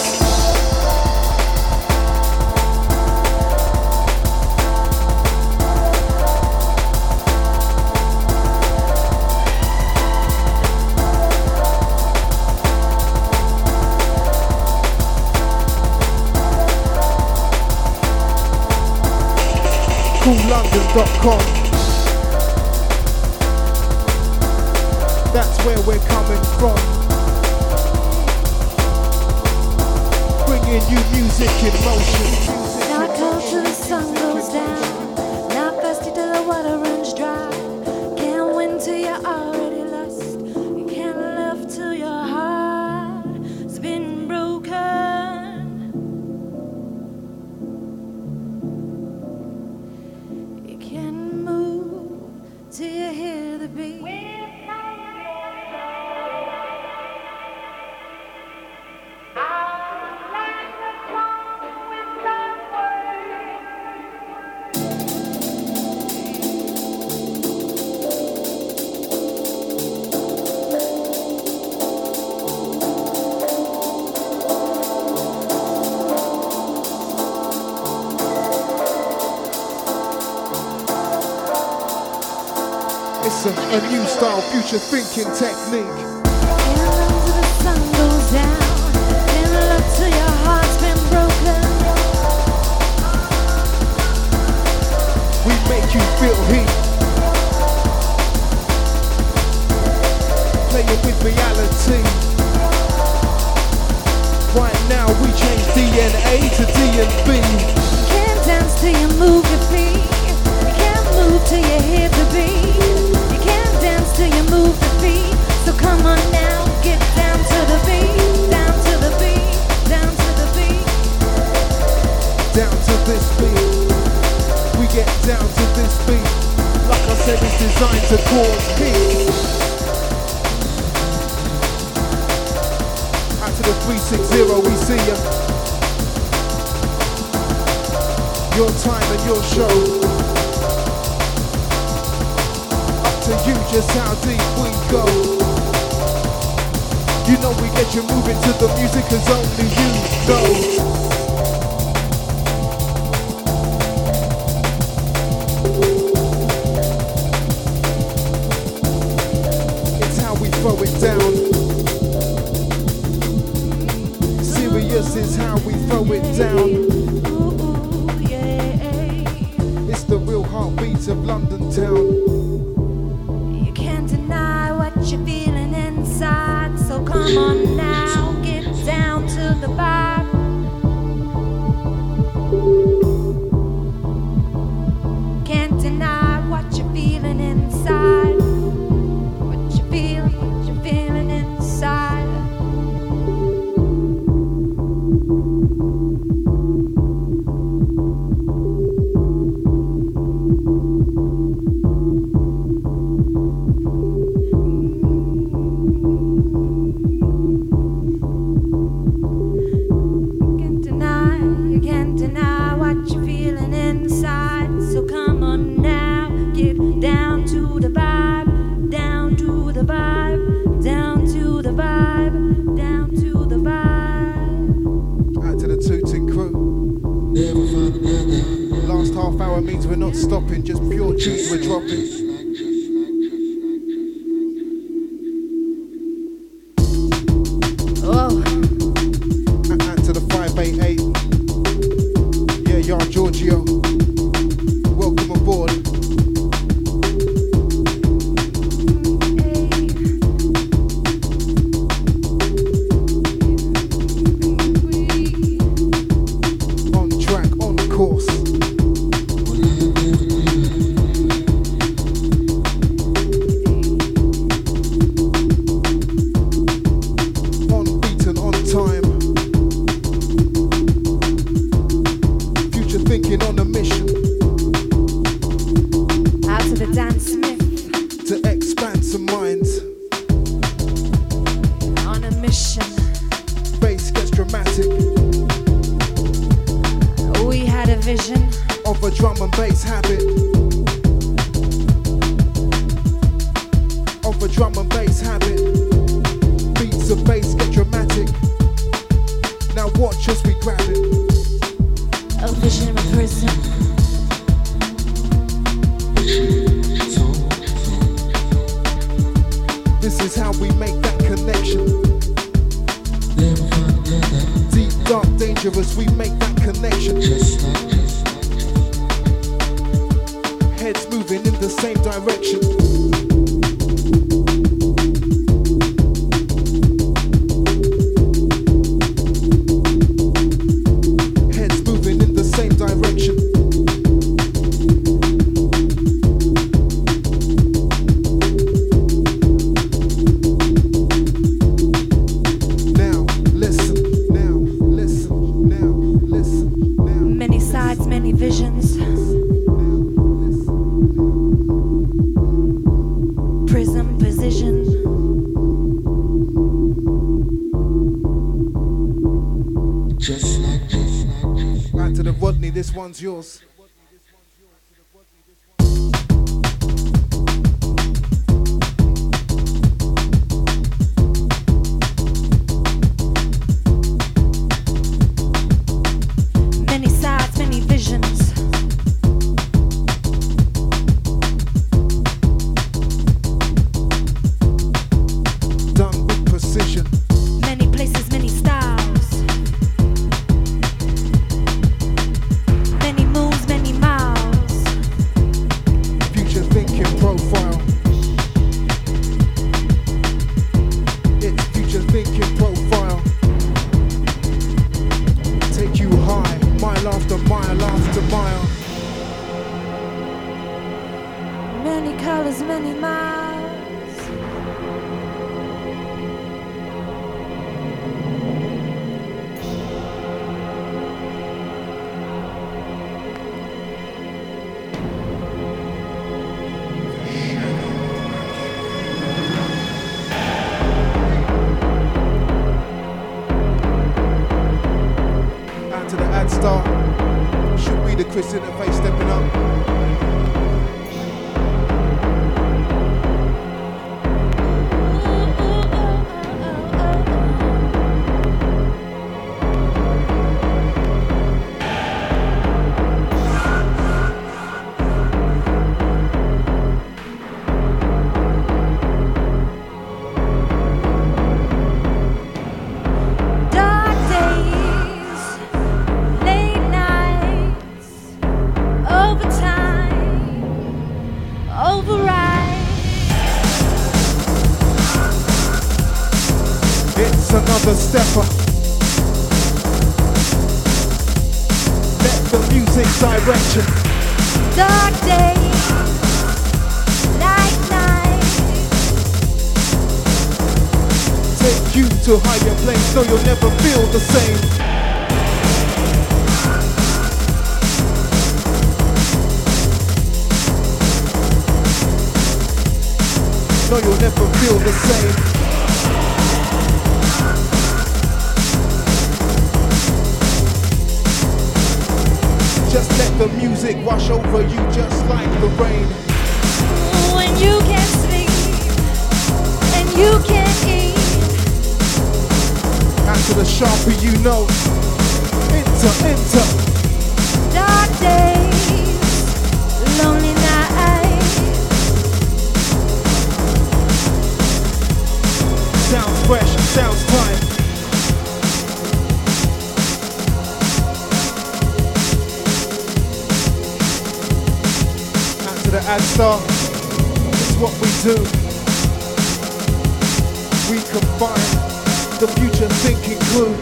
CoolLondon.com. That's where we're coming from. Bringing you music in motion. Not cold till the sun goes down. Not thirsty till the water runs dry. Can't win till you're already lost. You can't love till your heart's been broken. You can move till you hear the beat. It's a new style, future thinking technique. Can't run till the sun goes down. Can't love till your heart's been broken. We make you feel heat. Playing with reality. Right now we change DNA to D&B. Can't dance till you move your feet. You can't move till you hear the beat. You can't dance till you move the feet. So come on now, get down to the beat. Down to the beat. Down to the beat. Down to this beat. We get down to this beat. Like I said, it's designed to cause heat. Out to the 360, we see ya. Your time and your show. Up to you, just how deep we go. You know we get you moving to the music as only you know. It's how we throw it down. Serious is how we throw it down. Ooh, yeah. It's the real heartbeat of London town. You can't deny what you're feeling inside. So come on now, get down to the vibe. Can't deny what you're feeling inside. What you're feeling inside. You can't deny what you're feeling inside. So come on now, get down to the vibe, down to the vibe, down to the vibe, down to the vibe. Out to the Tooting crew. Last half hour means we're not stopping, just pure tunes we're dropping. Oh, Out to the 588. Yeah, y'all, Giorgio. Welcome aboard. hey. mission. Bass gets dramatic. We had a vision Of a drum and bass habit. Of a drum and bass habit. Beats of bass get dramatic. Now watch as we grab it. a vision of a prison. This is how we make that connection. Deep, dark, dangerous, we make that connection. Heads moving in the same direction. Heads moving in the same direction. Now listen, now listen, now listen, now. Many sides, many visions. Prism position. Back to the Rodney, this one's yours. Many sides, many visions. Done with precision. Many places, many styles. Many moves, many miles. Future thinking profile. It's future thinking profile. Take you high, mile after mile after mile. Many colors, many miles. Out to the ad star. Should be the Chris in the face stepping up. Dark days, late nights, overtime, override. It's another stepper. Let the music direction. Dark days, light nights. Take you to higher planes so you'll never feel the same. No, you'll never feel the same. Just let the music wash over you just like the rain. When you can't sleep and you can't eat. After the sharper you know. Enter. Dark days, lonely nights. Sounds fresh, sounds time. Out to the ad star. It's what we do. We combine the future thinking crew.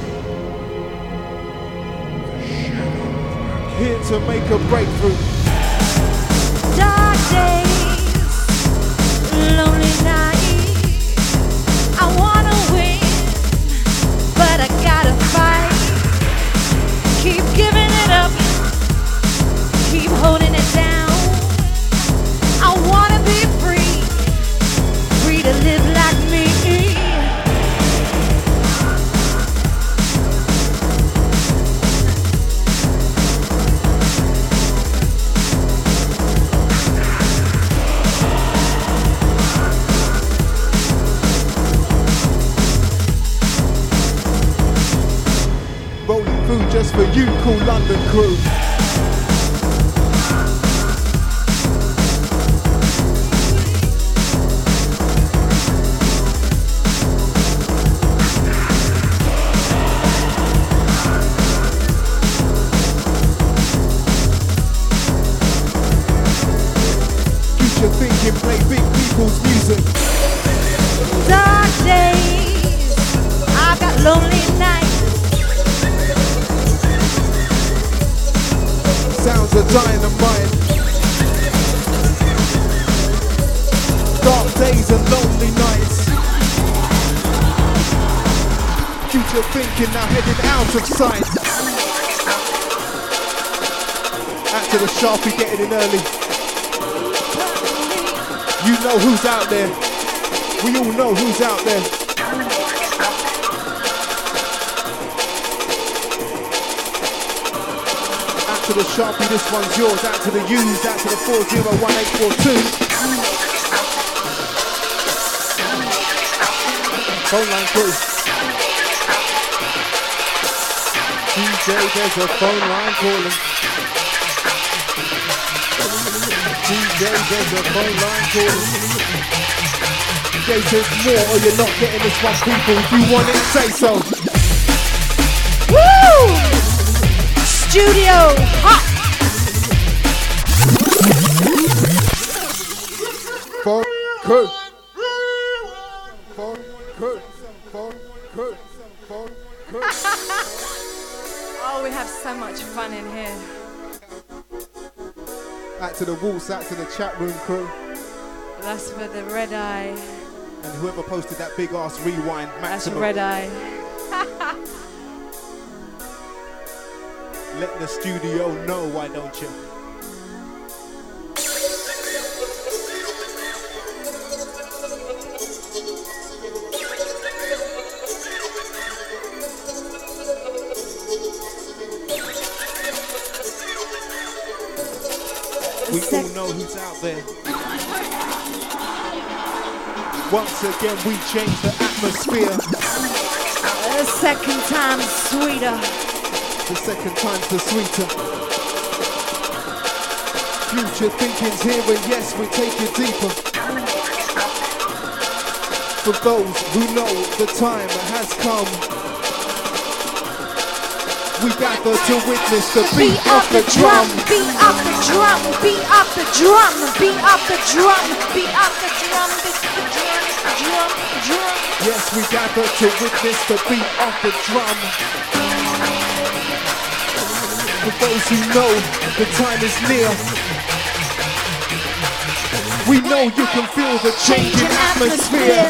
Here to make a breakthrough. Dark days, lonely nights. I wanna win, but I gotta fight. Keep giving it up, keep holding it down. I wanna be free, free to live like me. just for you, cool London crew. Future thinking, play big people's music. Dark days, I've got lonely nights. Sounds of dynamite. Dark days and lonely nights. Future thinking now heading out of sight. Out to the Sharpie getting in early. You know who's out there. We all know who's out there. Out to the Sharpie, this one's yours. Out to the U's, out to the 401842. Phone line crew. DJ, there's a phone line calling. DJ, there's a phone line calling. DJ says more or you're not getting this one, people. If you want it, say so. Woo! Studio hot. Phone crew. Phone crew. Phone crew. Phone crew. Oh, we have so much fun in here. Out to the waltz, out to the chat room crew. That's for the red eye. And whoever posted that big ass rewind That's maximum. red eye. Let the studio know, why don't you? We all know who's out there. Once again, we change the atmosphere. The second time sweeter. The second time's the sweeter. Future thinking's here, and yes, we take it deeper. For those who know the time has come, we gather to witness the beat of the drum. Beat up the drum, beat up the drum, beat up the drum, beat up the drum, beat the drum, drum, drum. Yes, we gather to witness the beat of the drum. For those who know the time is near, we know you can feel the changing atmosphere.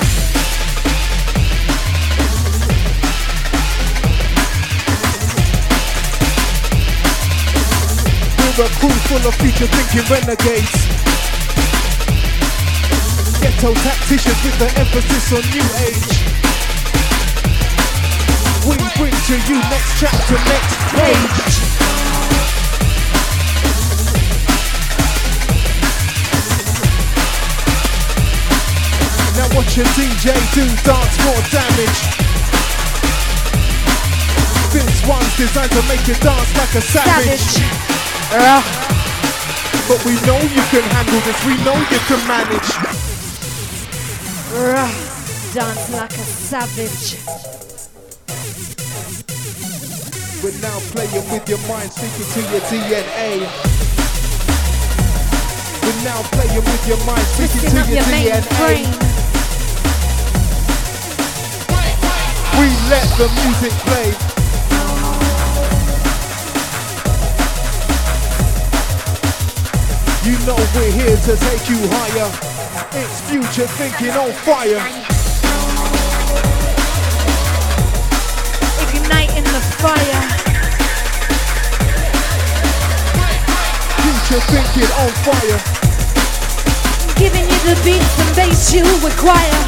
We're a crew full of future thinking renegades. Ghetto tacticians with the emphasis on new age. We bring to you next chapter, next page. Now watch your DJ do dance more damage. This one's designed to make you dance like a savage. But we know you can handle this, we know you can manage. Dance like a savage. We're now playing with your mind, speaking to your DNA. We're now playing with your mind, speaking Twisting to up your your main DNA. brain. We let the music play. You know we're here to take you higher. It's future thinking on fire. Igniting the fire. Future thinking on fire. Giving you the beats and bass you require.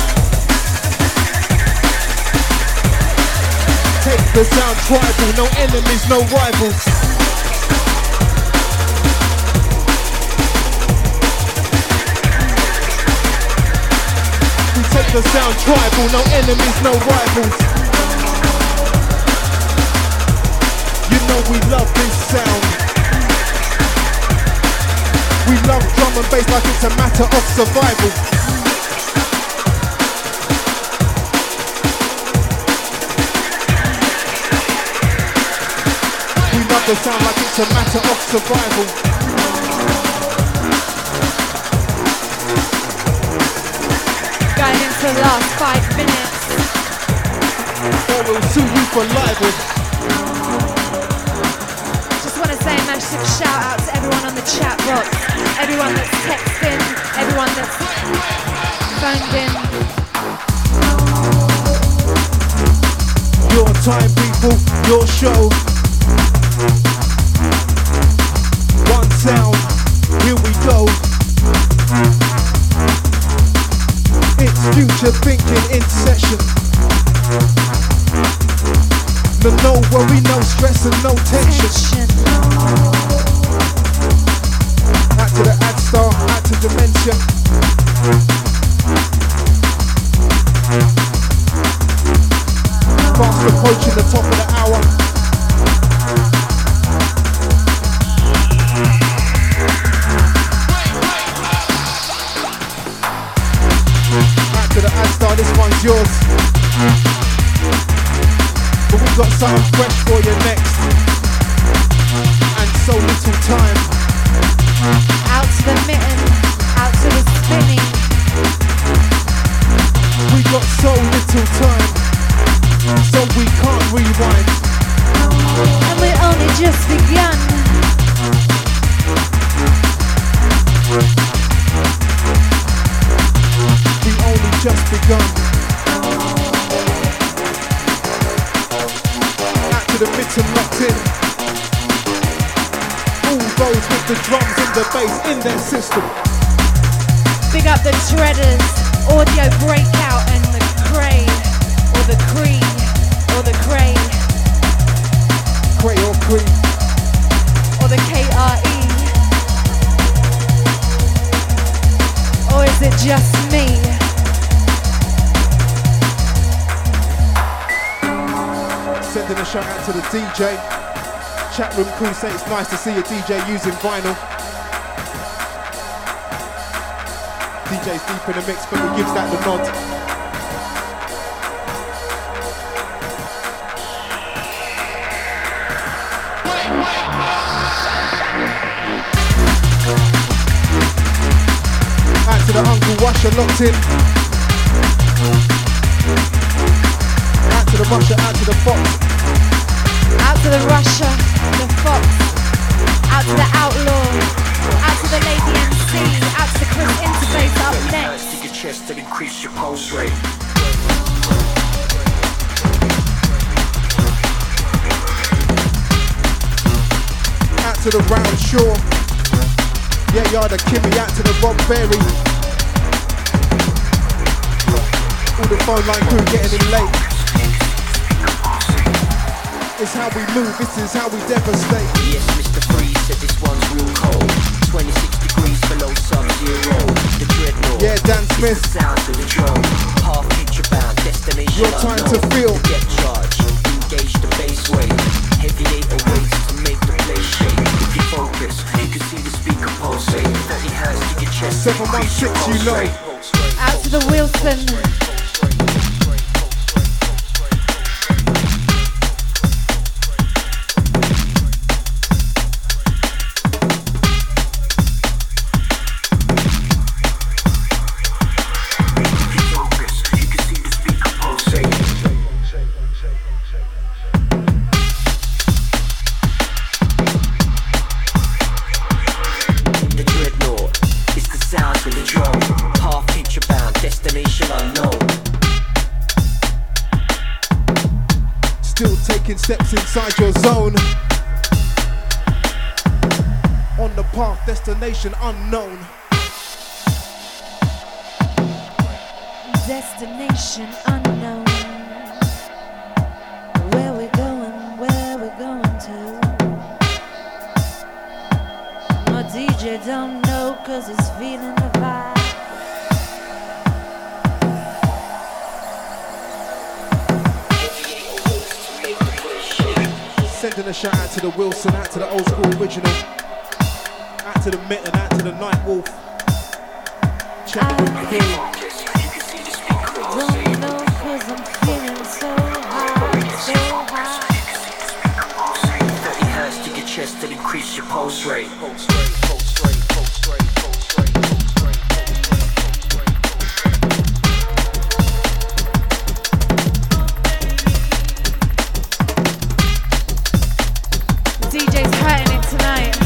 Take the sound tribal, no enemies, no rivals. Take the sound tribal, no enemies, no rivals. You know know we love this sound. We love drum and bass like it's a matter of survival. We love the sound like it's a matter of survival. Going into the last 5 minutes. Or we'll sue you for libel. Just want to say a massive shout out to everyone on the chat box, everyone that's texting, everyone that's phoned in. Your time, people, your show. One sound, here we go. It's future thinking in session. No worry, no stress and no tension. Out to the ad star, out to dementia. Fast approaching the top of the hour. Out to the ad star, this one's yours. But we've got something fresh for you next. And so little time. Out to the mitten, out to the spinning. We got so little time, so we can't rewind. And we're only just begun. We only just begun. Out to the mitten locked in. All those with the drums and the bass in their system. Big up the Dreaders, Audio Breakout and the Cray, or the Cree, or the Cray, Cray or Cree, or the KRE. Or is it just me? Sending a shout out to the DJ. Chat room crew say it's nice to see a DJ using vinyl. DJ's deep in the mix, but he gives that the nod. Out to the Uncle Washer locked in. Out to the Russia, out to the Fox. Out to the Russia, the Fox, out to the Outlaw, out to the Lady MC, out to the Chris Interface up next. To your chest and increase your pulse rate. Out to the Round Shore. Yeah, you're the Kimmy, out to the Rob Berry. All the phone line crew getting in late. It's how we move, this is how we devastate. Yes, Mr. Freeze said this one's real cold. 26 degrees below sub-zero. The dreadnought. Yeah, Dan Smith. The sound of the drone. Half picture bound, destination Your time to feel. The depth charge, engage the bass wave. Heavy 808s to make the place shake. If you focus, you can see the speaker pulsate. 30 hands to your chest. 716, you know. Out to the Wilson. Steps inside your zone. On the path, destination unknown. Destination unknown. Where we going to? My DJ don't know cause he's feeling the vibe. Sending a shout out to the Wilson, out to the Old School Original, out to the Mitten, out to the Night Wolf. Champion Crew. Don't know 'cause I'm feeling so high, so high. 30 hertz to your chest to increase your pulse rate. DJ's hurting it tonight.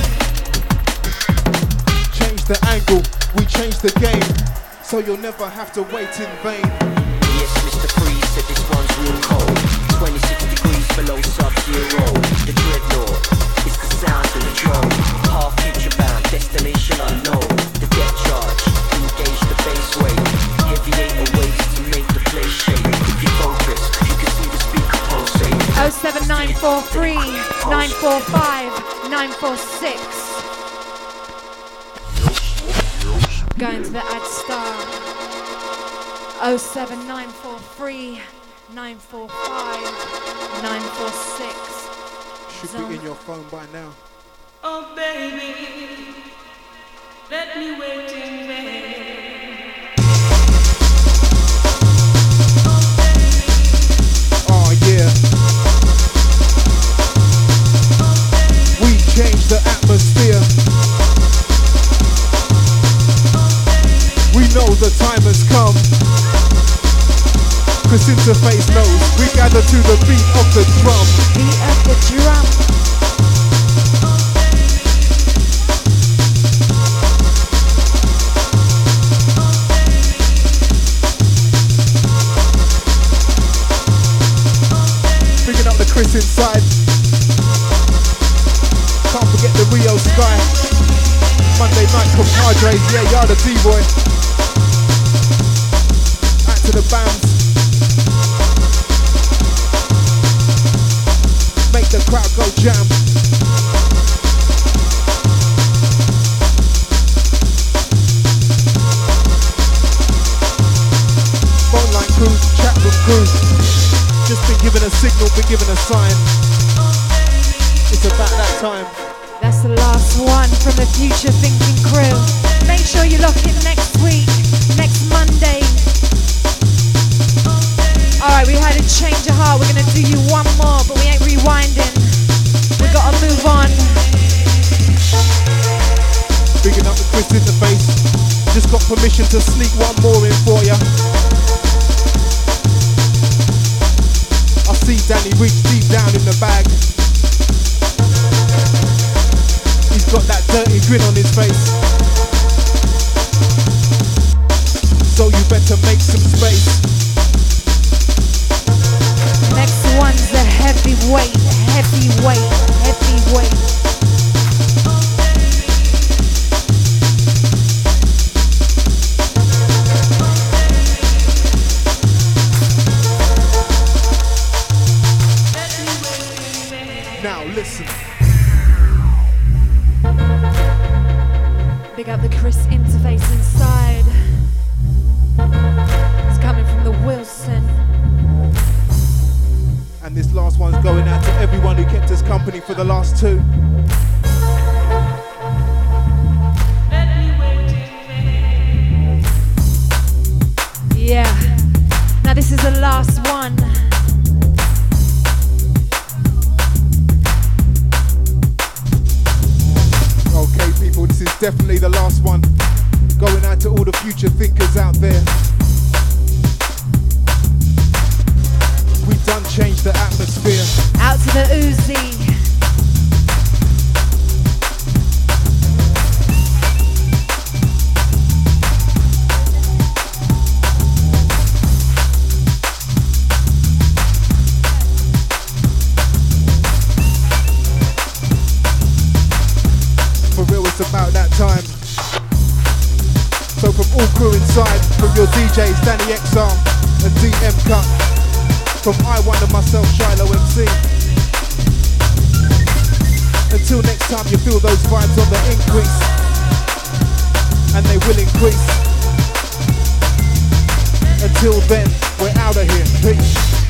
Change the angle, we change the game, so you'll never have to wait in vain. Yes, Mr. Freeze said this one's real cold. 26 degrees below sub-zero. The dreadnought is the sound of the drone. Half future bound, destination unknown. The depth charge, engage the base wave. Heavy 808s to make the place shake. If you focus, you can see the speaker pulsate. 07943 945 946. Going to the ad star. 07943 945 946. Should be in your phone by now. Oh baby, let me wait in vain. Oh yeah. We change the atmosphere. We know the time has come. Chris Interface knows we gather to the beat of the drum. Beat of the drum. Picking up the Chris inside. Can't forget the Rio Sky. Monday night compadres, yeah, you're the D-boy. Out to the BAMs. Make the crowd go jam. Phone line crew, chat room crew. Just been given a signal, been given a sign. It's about that time. That's the last one from the Future Thinking crew. Make sure you lock in next week, next Monday. Alright, we had a change of heart. We're gonna do you one more, but we ain't rewinding. We gotta move on. Bigging up the Chris Interface. Just got permission to sneak one more in for ya. I see Danny reach deep down in the bag. He's got that dirty grin on his face. So you better make some space. Next one's a heavyweight, heavyweight, heavyweight. Now listen. Big up the Chris Interface inside. It's coming from the Wilson. And this last one's going out to everyone who kept us company for the last two. Yeah. Now this is the last one. Okay, people, this is definitely the last one. Going out to all the future thinkers out there. We done changed the atmosphere. Out to the Uzi. For real, it's about that time. So from all crew inside, from your DJs, Danny XR and DM Cut, from I Wonder myself, Shiloh MC. Until next time you feel those vibes on the increase, and they will increase. Until then, we're out of here. Peace.